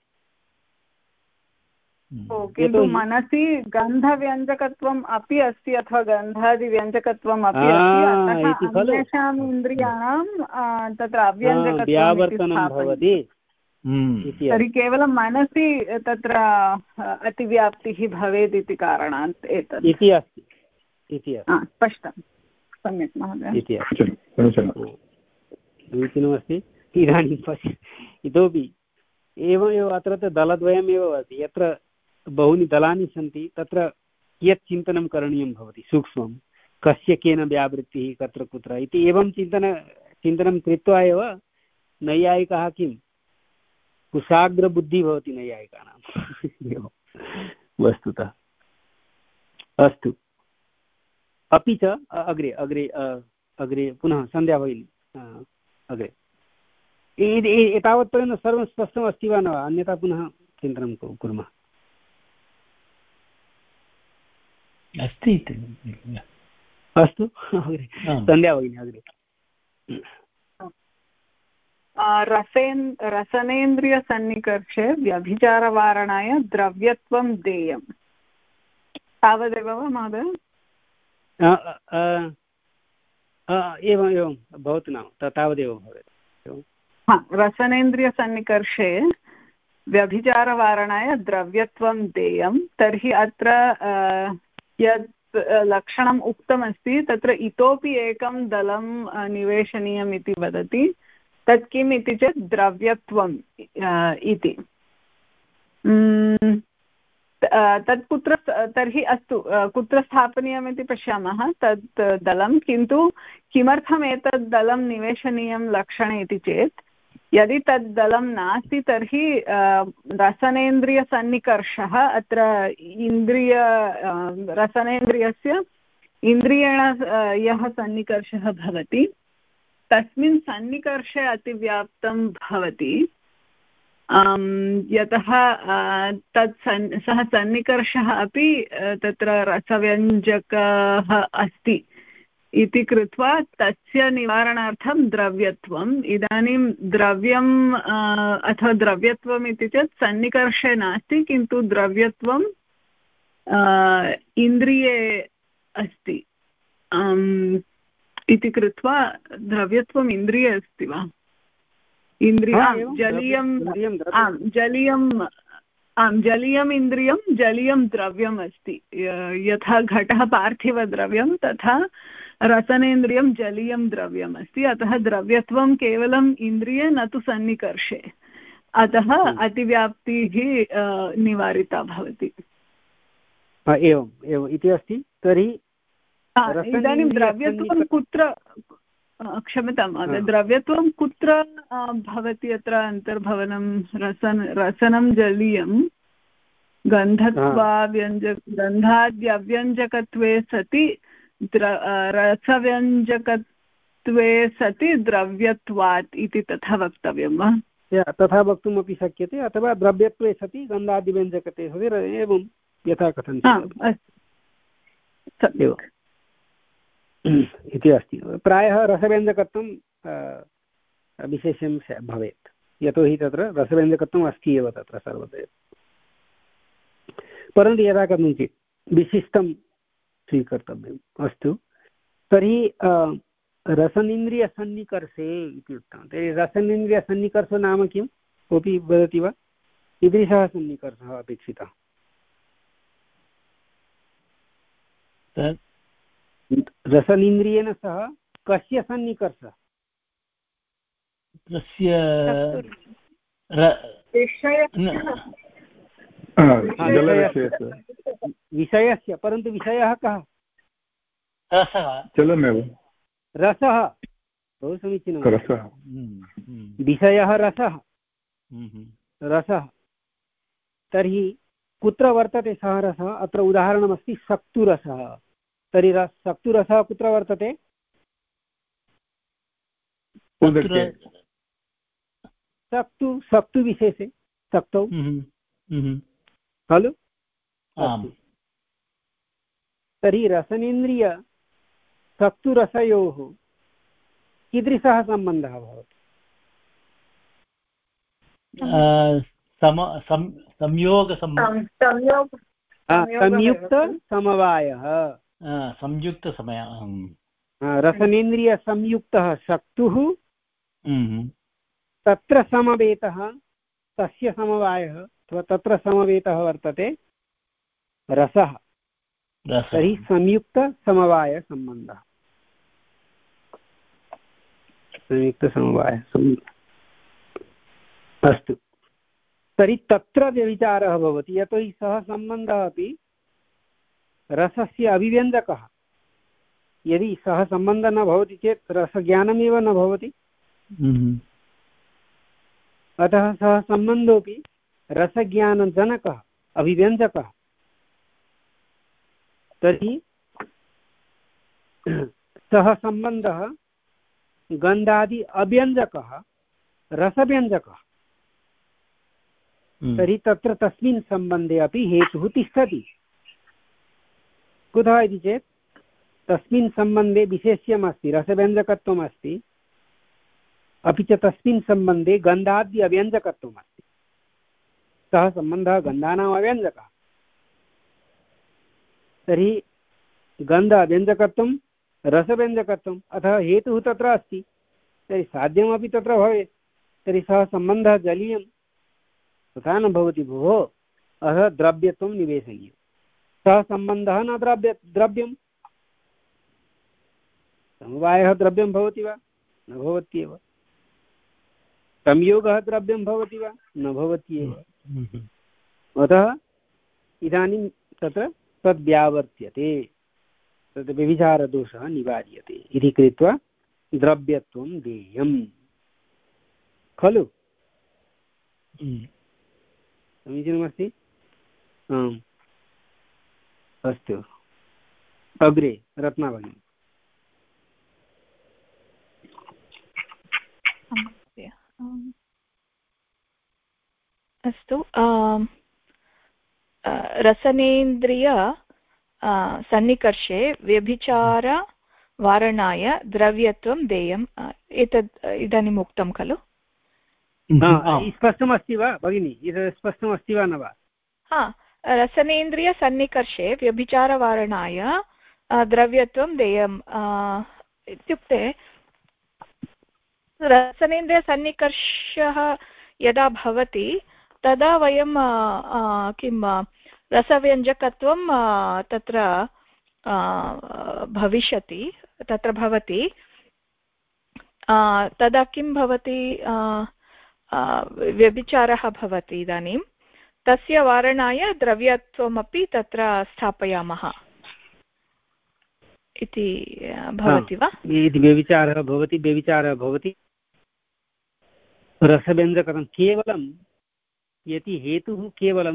किन्तु मनसि गन्धव्यञ्जकत्वम् अपि अस्ति अथवा गन्धादिव्यञ्जकत्वम् अपि अस्ति, अतः अन्येषाम् इन्द्रियाणां तत्र अव्यञ्जकत्वं भवति। तर्हि केवलं मनसि तत्र अतिव्याप्तिः भवेत् इति कारणात् एतत् इति अस्ति इति स्पष्टं। सम्यक् महोदय। समीचीनमस्ति। इदानीं पश्य इतोपि एवमेव अत्र तु दलद्वयमेव भवति। यत्र बहूनि दलानि सन्ति तत्र कियत् चिन्तनं करणीयं भवति सूक्ष्मं, कस्य केन व्यावृत्तिः कत्र कुत्र इति एवं चिन्तन चिन्तनं कृत्वा एव नैयायिकाः किं कुशाग्रबुद्धिः भवति नैयायिकानां वस्तुतः। अस्तु, अपि च अग्रे अग्रे अग्रे पुनः सन्ध्या भगिनी अग्रे एतावत्पर्यन्तं सर्वं स्पष्टमस्ति वा न वा? अन्यथा पुनः चिन्तनं कुर्मः। अस्ति। अस्तु, अग्रे सन्ध्या भगिनी अग्रे। रसेन् रसनेन्द्रियसन्निकर्षे व्यभिचारवारणाय द्रव्यत्वं देयम्। तावदेव वा महोदय? एवम् एवं भवतु नाम तावदेव भवेत्। रसनेन्द्रियसन्निकर्षे व्यभिचारवारणाय द्रव्यत्वं देयं। तर्हि अत्र यत् लक्षणम् उक्तमस्ति तत्र इतोपि एकं दलं निवेशनीयम् इति वदति। तत् किम् इति चेत् द्रव्यत्वम् इति। तत् कुत्र तर्हि अस्तु कुत्र स्थापनीयम् इति पश्यामः तत् दलं। किन्तु किमर्थम् एतत् दलं निवेशनीयं लक्षणे इति चेत् यदि तद् दलं नास्ति तर्हि रसनेन्द्रियसन्निकर्षः अत्र इन्द्रिय रसनेन्द्रियस्य इन्द्रियेण यः सन्निकर्षः भवति तस्मिन् सन्निकर्षे अतिव्याप्तं भवति। यतः तत् सन् सः सन्निकर्षः अपि तत्र रसव्यञ्जकः अस्ति इति कृत्वा तस्य निवारणार्थं द्रव्यत्वम्। इदानीं द्रव्यम् अथवा द्रव्यत्वम् इति चेत् सन्निकर्षे नास्ति किन्तु द्रव्यत्वम् इन्द्रिये अस्ति इति कृत्वा द्रव्यत्वम् इन्द्रिये अस्ति वा? इन्द्रियं जलीयं आं जलीयम् आं जलीयम् इन्द्रियं जलीयं द्रव्यम् अस्ति। यथा घटः पार्थिवद्रव्यं तथा रसनेन्द्रियं जलीयं द्रव्यम् अस्ति। अतः द्रव्यत्वं केवलम् इन्द्रिये न तु सन्निकर्षे, अतः अतिव्याप्तिः निवारिता भवति। एवम् एवम् इति अस्ति। तर्हि इदानीं द्रव्यत्वं कुत्र क्षम्यतां महोदय, द्रव्यत्वं कुत्र भवति अत्र अन्तर्भवनं? रसन रसनं जलीयं गन्धत्वा व्यञ्जक गन्धाद्यव्यञ्जकत्वे सति रसव्यञ्जकत्वे सति द्रव्यत्वात् इति तथा वक्तव्यं वा? तथा वक्तुमपि शक्यते, अथवा द्रव्यत्वे सति गन्धादिव्यञ्जकते सति एवं यथा कथञ्चित् इति अस्ति। प्रायः रसव्यञ्जकत्वं विशेषं भवेत्, यतोहि तत्र रसव्यञ्जकत्वम् अस्ति एव तत्र सर्वदा। परन्तु यदा कथञ्चित् विशिष्टं स्वीकर्तव्यम्। अस्तु, तर्हि रसनेन्द्रियसन्निकर्षे इति उक्तं। तर्हि रसनेन्द्रियसन्निकर्षो नाम किं, कोऽपि वदति वा? कीदृशः सन्निकर्षः अपेक्षितः? रसनिन्द्रियेण सह कस्य सन्निकर्षः? तस्य विषयस्य, परन्तु विषयः कः? रसः। जलमेव। रसः, बहु समीचीनं। रसः, विषयः रसः, रसः। तर्हि कुत्र वर्तते सः रसः? अत्र उदाहरणमस्ति सक्तुरसः। तर्हि रस सक्तुरसः कुत्र वर्तते? सक्तु सक्तु विशेषे, सक्तौ खलु? तर्हि रसनेन्द्रिय सक्तुरसयोः कीदृशः सम्बन्धः भवति? संयोग संयुक्त समवायः। संयुक्त समय रसनेन्द्रिय संयुक्तः सक्तुः, तत्र समवेतः तस्य समवायः अथवा तत्र समवेतः वर्तते रसः। तर्हि संयुक्त समवाय सम्बन्धः, संयुक्त समवाय। अस्तु, तर्हि तत्र व्यभिचारः भवति, यतोहि सः सम्बन्धः अपि रसस्य अभिव्यञ्जकः। यदि सः सम्बन्धः न भवति चेत् रसज्ञानमेव न भवति। अतः सः सम्बन्धोऽपि रसज्ञानजनकः, अभिव्यञ्जकः। तर्हि सः सम्बन्धः गन्धादि अव्यञ्जकः, रसव्यञ्जकः। तर्हि तत्र तस्मिन् सम्बन्धे अपि हेतुः तिष्ठति। कुतः इति चेत् तस्मिन् सम्बन्धे विशेष्यमस्ति, रसव्यञ्जकत्वम् अस्ति, अपि च तस्मिन् सम्बन्धे गन्धाद्य अव्यञ्जकत्वम् अस्ति। सः सम्बन्धः गन्धानाम् अव्यञ्जकः। तर्हि गन्ध अव्यञ्जकत्वं, रसव्यञ्जकत्वम्, अतः हेतुः तत्र अस्ति। तर्हि साध्यमपि तत्र भवेत्। तर्हि सः सम्बन्धः जलीयं तथा न भवति भोः। अतः द्रव्यत्वं निवेशनीयं। सः सम्बन्धः न द्रव्य द्रव्यं। समवायः द्रव्यं भवति वा? न भवत्येव। संयोगः द्रव्यं भवति वा? न भवत्येव। अतः इदानीं तत्र तद्व्यावर्त्यते, तद् व्यभिचारदोषः निवार्यते इति कृत्वा द्रव्यत्वं देयम् खलु? समीचीनमस्ति। आम्, अस्तु, अग्रे रत्ना भगिनी। अस्तु, रसनेन्द्रिय सन्निकर्षे व्यभिचारवारणाय द्रव्यत्वं देयम्, एतद् इदानीम् उक्तं खलु? स्पष्टमस्ति वा भगिनी? एतत् स्पष्टमस्ति वा न वा? हा, रसनेन्द्रियसन्निकर्षे व्यभिचारवारणाय द्रव्यत्वं देयम् इत्युक्ते रसनेन्द्रियसन्निकर्षः यदा भवति तदा वयं किं रसव्यञ्जकत्वं तत्र भविष्यति, तत्र भवति। तदा किं भवति? व्यभिचारः भवति। इदानीं तस्य वारणाय द्रव्यत्वमपि तत्र स्थापयामः इति भवति वा? इति व्यभिचारः भवति। व्यभिचारः भवति रसव्यञ्जकत्वं केवलं, यदि हेतुः केवलं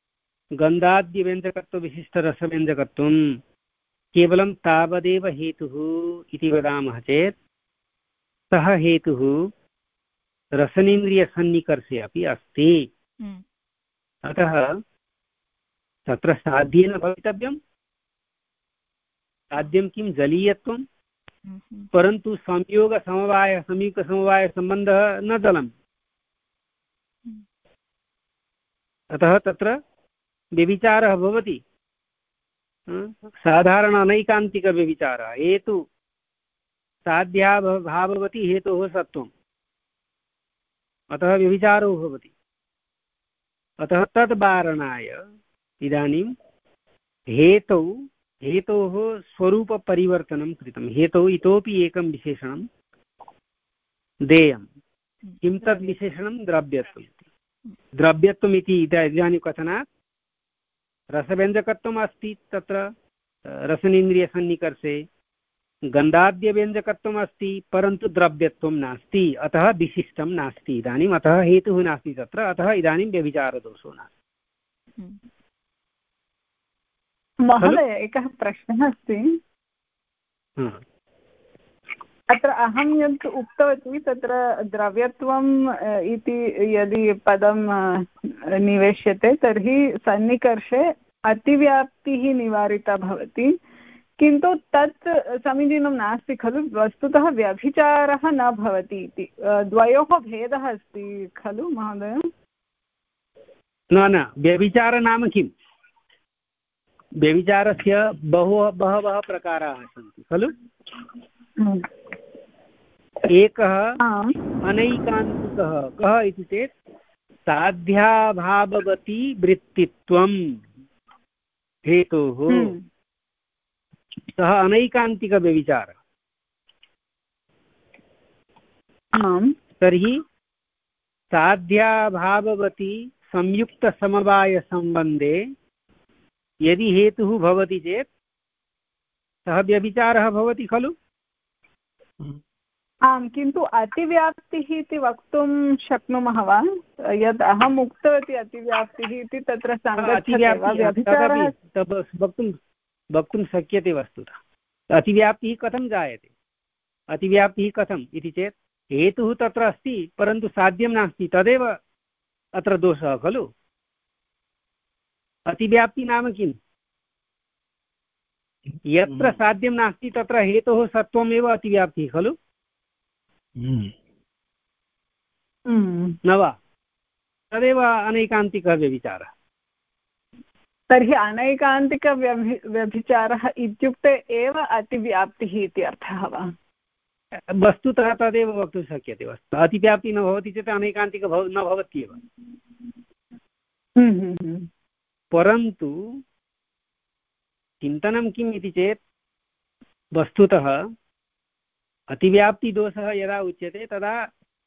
गन्धाद्यव्यञ्जकत्वविशिष्टरसव्यञ्जकत्वं केवलं तावदेव हेतुः इति वदामः चेत् सः हेतुः रसनेन्द्रियसन्निकर्षे अपि अस्ति। अतः तत्र साध्येन भवितव्यं। साध्यं किं? जलीयत्वं, परन्तु संयोगसमवाय संयुक्तसमवायसम्बन्धः न जलम्। अतः तत्र व्यभिचारः भवति, साधारण अनैकान्तिकव्यभिचारः। हेतु साध्याभाववति हेतोः सत्त्वम्, अतः व्यभिचारो भवति। अतः तद्वारणाय इदानीं हेतौ हेतोः स्वरूपपरिवर्तनं कृतं। हेतौ इतोपि एकं विशेषणं देयं। किं तद् विशेषणं? द्रव्यत्वम् इति। द्रव्यत्वम् इति इदानीं कथनात् रसव्यञ्जकत्वम् अस्ति तत्र रसनेन्द्रियसन्निकर्षे, गन्धाद्यव्यञ्जकत्वम् अस्ति परन्तु द्रव्यत्वं नास्ति, अतः विशिष्टं नास्ति इदानीम्, अतः हेतुः नास्ति तत्र, अतः इदानीं व्यभिचारदोषो नास्ति। महोदय, एकः प्रश्नः अस्ति। अत्र अहं यत् उक्तवती तत्र द्रव्यत्वम् इति यदि पदं निवेश्यते तर्हि सन्निकर्षे अतिव्याप्तिः निवारिता भवति, किन्तु तत् समीचीनं नास्ति खलु। वस्तुतः व्यभिचारः न भवति इति द्वयोः भेदः अस्ति खलु महोदय? न न, व्यभिचार नाम किम्? व्यभिचारस्य बहु बहवः प्रकाराः सन्ति खलु। एकः अनैकान्तिकः कः इति चेत् साध्याभाववती वृत्तित्वं हेतोः, सः अनैकान्तिकव्यभिचारः। तर्हि साध्याभाववती संयुक्तसमवायसम्बन्धे यदि हेतुः भवति चेत् सः व्यभिचारः भवति खलु। आम्, किन्तु अतिव्याप्तिः इति वक्तुं शक्नुमः वा? यद् अहम् उक्तवती अतिव्याप्तिः इति तत्र वक्तुं वक्तुं शक्यते वस्तुतः। अतिव्याप्तिः कथं जायते? अतिव्याप्तिः कथम् इति चेत् हेतुः तत्र अस्ति परन्तु साध्यं नास्ति, तदेव अत्र दोषः खलु। अतिव्याप्ति नाम किम्? यत्र साध्यं नास्ति तत्र हेतोः सत्त्वमेव अतिव्याप्तिः खलु, न वा? तदेव अनैकान्तिकः व्यभिचारः। तर्हि अनैकान्तिकव्यभि व्यभिचारः इत्युक्ते एव अतिव्याप्तिः इति अर्थः वा? वस्तुतः तदेव वक्तुं शक्यते। वस्तु अतिव्याप्तिः न भवति चेत् अनैकान्तिक भव न भवत्येव। परन्तु चिन्तनं किम् इति चेत् वस्तुतः अतिव्याप्तिदोषः यदा उच्यते तदा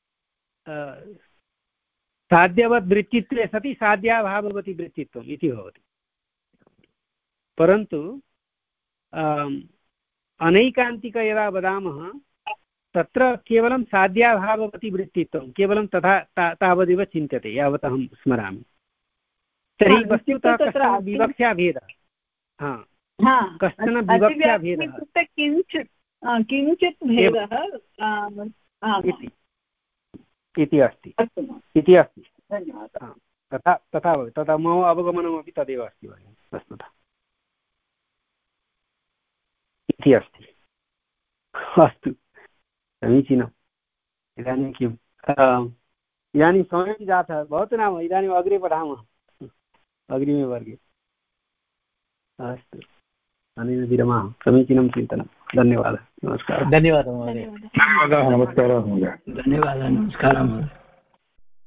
साध्यवद् वृत्तित्वे सति साध्याभाववती वृत्तित्वम् इति भवति। परन्तु अनैकान्तिक यदा वदामः तत्र केवलं साध्याभाववती वृत्तित्वं केवलं तथा ता, तावदेव चिन्त्यते यावत् अहं स्मरामि। तर्हि वस्तुतः कश्चन विवक्षाभेदः, हा कश्चन विवक्षाभेदः किञ्चित् किञ्चित् भेदः इति अस्ति इति अस्ति तथा तथा भवति। तथा मम अवगमनमपि तदेव अस्ति वस्तुतः इति अस्ति। अस्तु, समीचीनम्। इदानीं किम् इदानीं समयः जातः भवतु नाम, इदानीम् अग्रे पठामः अग्रिमे वर्गे। अस्तु, अनेन विरमामः। समीचीनं चिन्तनं। धन्यवादः, नमस्कारः। धन्यवादः महोदय। नमस्कारः महोदय। धन्यवादः, नमस्कारः महोदय।